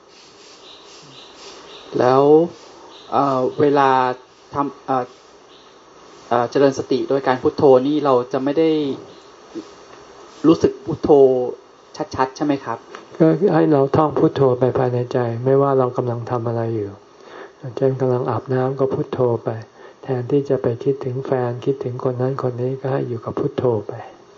แล้วเอ่อเวลาทำเอ่อเอ่อเจริญสติโดยการพุทโธนี่เราจะไม่ได้รู้สึกพุทโธชัดๆใช่ไหมครับก็ให้เราท่องพุทโธไปภายในใจไม่ว่าเรากำลังทำอะไรอยู่เช่นกำลังอาบน้ำก็พุทโธไปแทนที่จะไปคิดถึงแฟนคิดถึงคนนั้นคนนี้ก็ให้อยู่กับพุทโธไป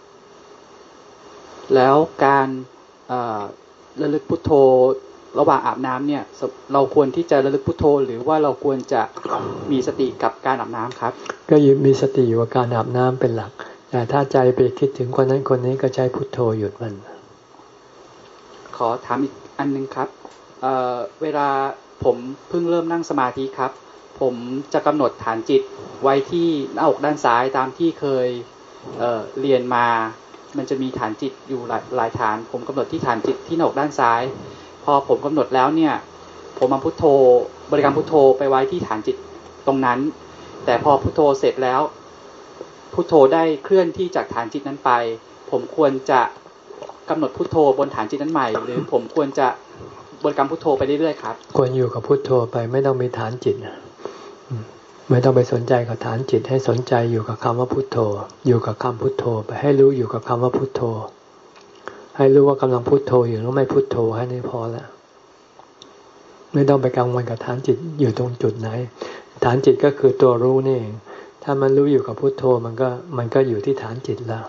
แล้วการระลึกพุทโธระหว่างอาบน้ำเนี่ยเราควรที่จะระลึกพุทโธหรือว่าเราควรจะมีสติกับการอาบน้ำครับก็มีสติอยู่กับการอาบน้ำเป็นหลักแต่ถ้าใจไปคิดถึงคนนั้นคนนี้ก็ใช้พุทโธหยุดมันขอถามอีกอันนึงครับ เอ่อเวลาผมเพิ่งเริ่มนั่งสมาธิครับผมจะกำหนดฐานจิตไว้ที่หน้าอกด้านซ้ายตามที่เคย เอ่อ เรียนมามันจะมีฐานจิตอยู่หลายหลายฐานผมกำหนดที่ฐานจิตที่หน้าอกด้านซ้ายพอผมกำหนดแล้วเนี่ยผมมาพุทโธบริกรรมพุทโธไปไว้ที่ฐานจิตตรงนั้นแต่พอพุทโธเสร็จแล้วพุทโธได้เคลื่อนที่จากฐานจิตนั้นไปผมควรจะกำหนดพุทโธบนฐานจิตนั้นใหม่หรือผมควรจะบริกรรมพุทโธไปเรื่อยๆครับควรอยู่กับพุทโธไปไม่ต้องมีฐานจิตไม่ต้องไปสนใจกับฐานจิตให้สนใจอยู่กับคำว่าพุทโธอยู่กับคำพุทโธไปให้รู้อยู่กับคำว่าพุทโธให้รู้ว่ากำลังพุทโธอยู่แล้วไม่พุทโธให้นี่พอแล้วไม่ต้องไปกังวลกับฐานจิตอยู่ตรงจุดไหนฐานจิตก็คือตัวรู้นี่เองถ้ามันรู้อยู่กับพุทโธมันก็มันก็อยู่ที่ฐานจิตแล้ว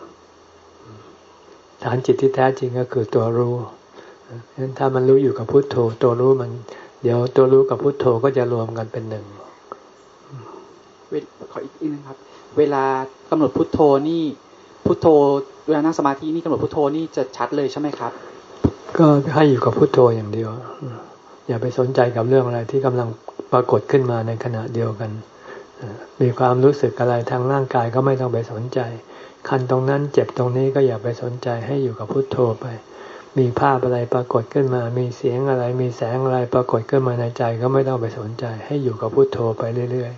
ฐานจิตที่แท้จริงก็คือตัวรู้ฉะนั้นถ้ามันรู้อยู่กับพุทโธตัวรู้มันเดี๋ยวตัวรู้กับพุทโธก็จะรวมกันเป็นหนึ่งขออีกนิดนึงครับเวลากำหนดพุทโธนี่พุทโธเวลานั่งสมาธินี่กำหนดพุทโธนี่จะชัดเลยใช่ไหมครับก็ให้อยู่กับพุทโธอย่างเดียวอย่าไปสนใจกับเรื่องอะไรที่กำลังปรากฏขึ้นมาในขณะเดียวกันมีความรู้สึกอะไรทางร่างกายก็ไม่ต้องไปสนใจคันตรงนั้นเจ็บตรงนี้ก็อย่าไปสนใจให้อยู่กับพุทโธไปมีภาพอะไรปรากฏขึ้นมามีเสียงอะไรมีแสงอะไรปรากฏขึ้นมาในใจก็ไม่ต้องไปสนใจให้อยู่กับพุทโธไปเรื่อย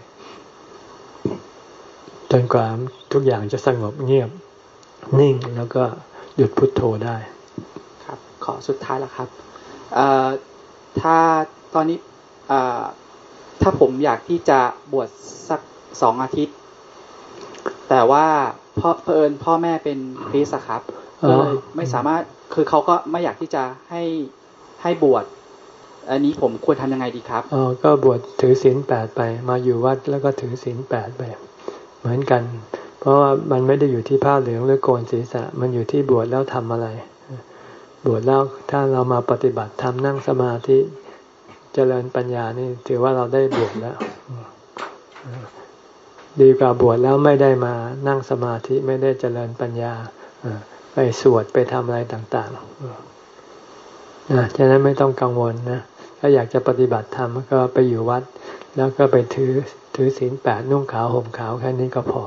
ๆจนกว่าทุกอย่างจะสงบเงียบนิ่งแล้วก็หยุดพุทโธได้ครับขอสุดท้ายแล้วครับถ้าตอนนี้ถ้าผมอยากที่จะบวชสักสองอาทิตย์แต่ว่าพ่อเผอิญพ่อแม่เป็นคริสต์ครับก็เลยไม่สามารถคือเขาก็ไม่อยากที่จะให้ให้บวชอันนี้ผมควรทำยังไงดีครับอ๋อก็บวชถือศีลแปดไปมาอยู่วัดแล้วก็ถือศีลแปดไปเหมือนกันเพราะว่ามันไม่ได้อยู่ที่ผ้าเหลืองหรือโกนศีรษะมันอยู่ที่บวชแล้วทำอะไรบวชแล้วถ้าเรามาปฏิบัติธรรมนั่งสมาธิเจริญปัญญานี่ถือว่าเราได้บวชแล้วดีกว่าบวชแล้วไม่ได้มานั่งสมาธิไม่ได้เจริญปัญญาไปสวดไปทำอะไรต่างๆนะฉะนั้นไม่ต้องกังวลนะถ้าอยากจะปฏิบัติธรรมก็ไปอยู่วัดแล้วก็ไปถือถือศีลแปดนุ่งขาวห่มขาวแค่นี้ก็พอ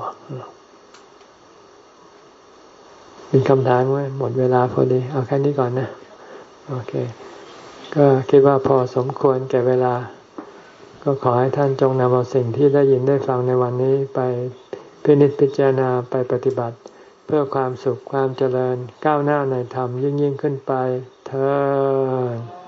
มีคำถามไหมหมดเวลาพอดีเอาแค่นี้ก่อนนะโอเคก็คิดว่าพอสมควรแก่เวลาก็ขอให้ท่านจงนำเอาสิ่งที่ได้ยินได้ฟังในวันนี้ไปพินิจพิจารณาไปปฏิบัติเพื่อความสุขความเจริญก้าวหน้าในธรรมยิ่งยิ่งขึ้นไปเถิด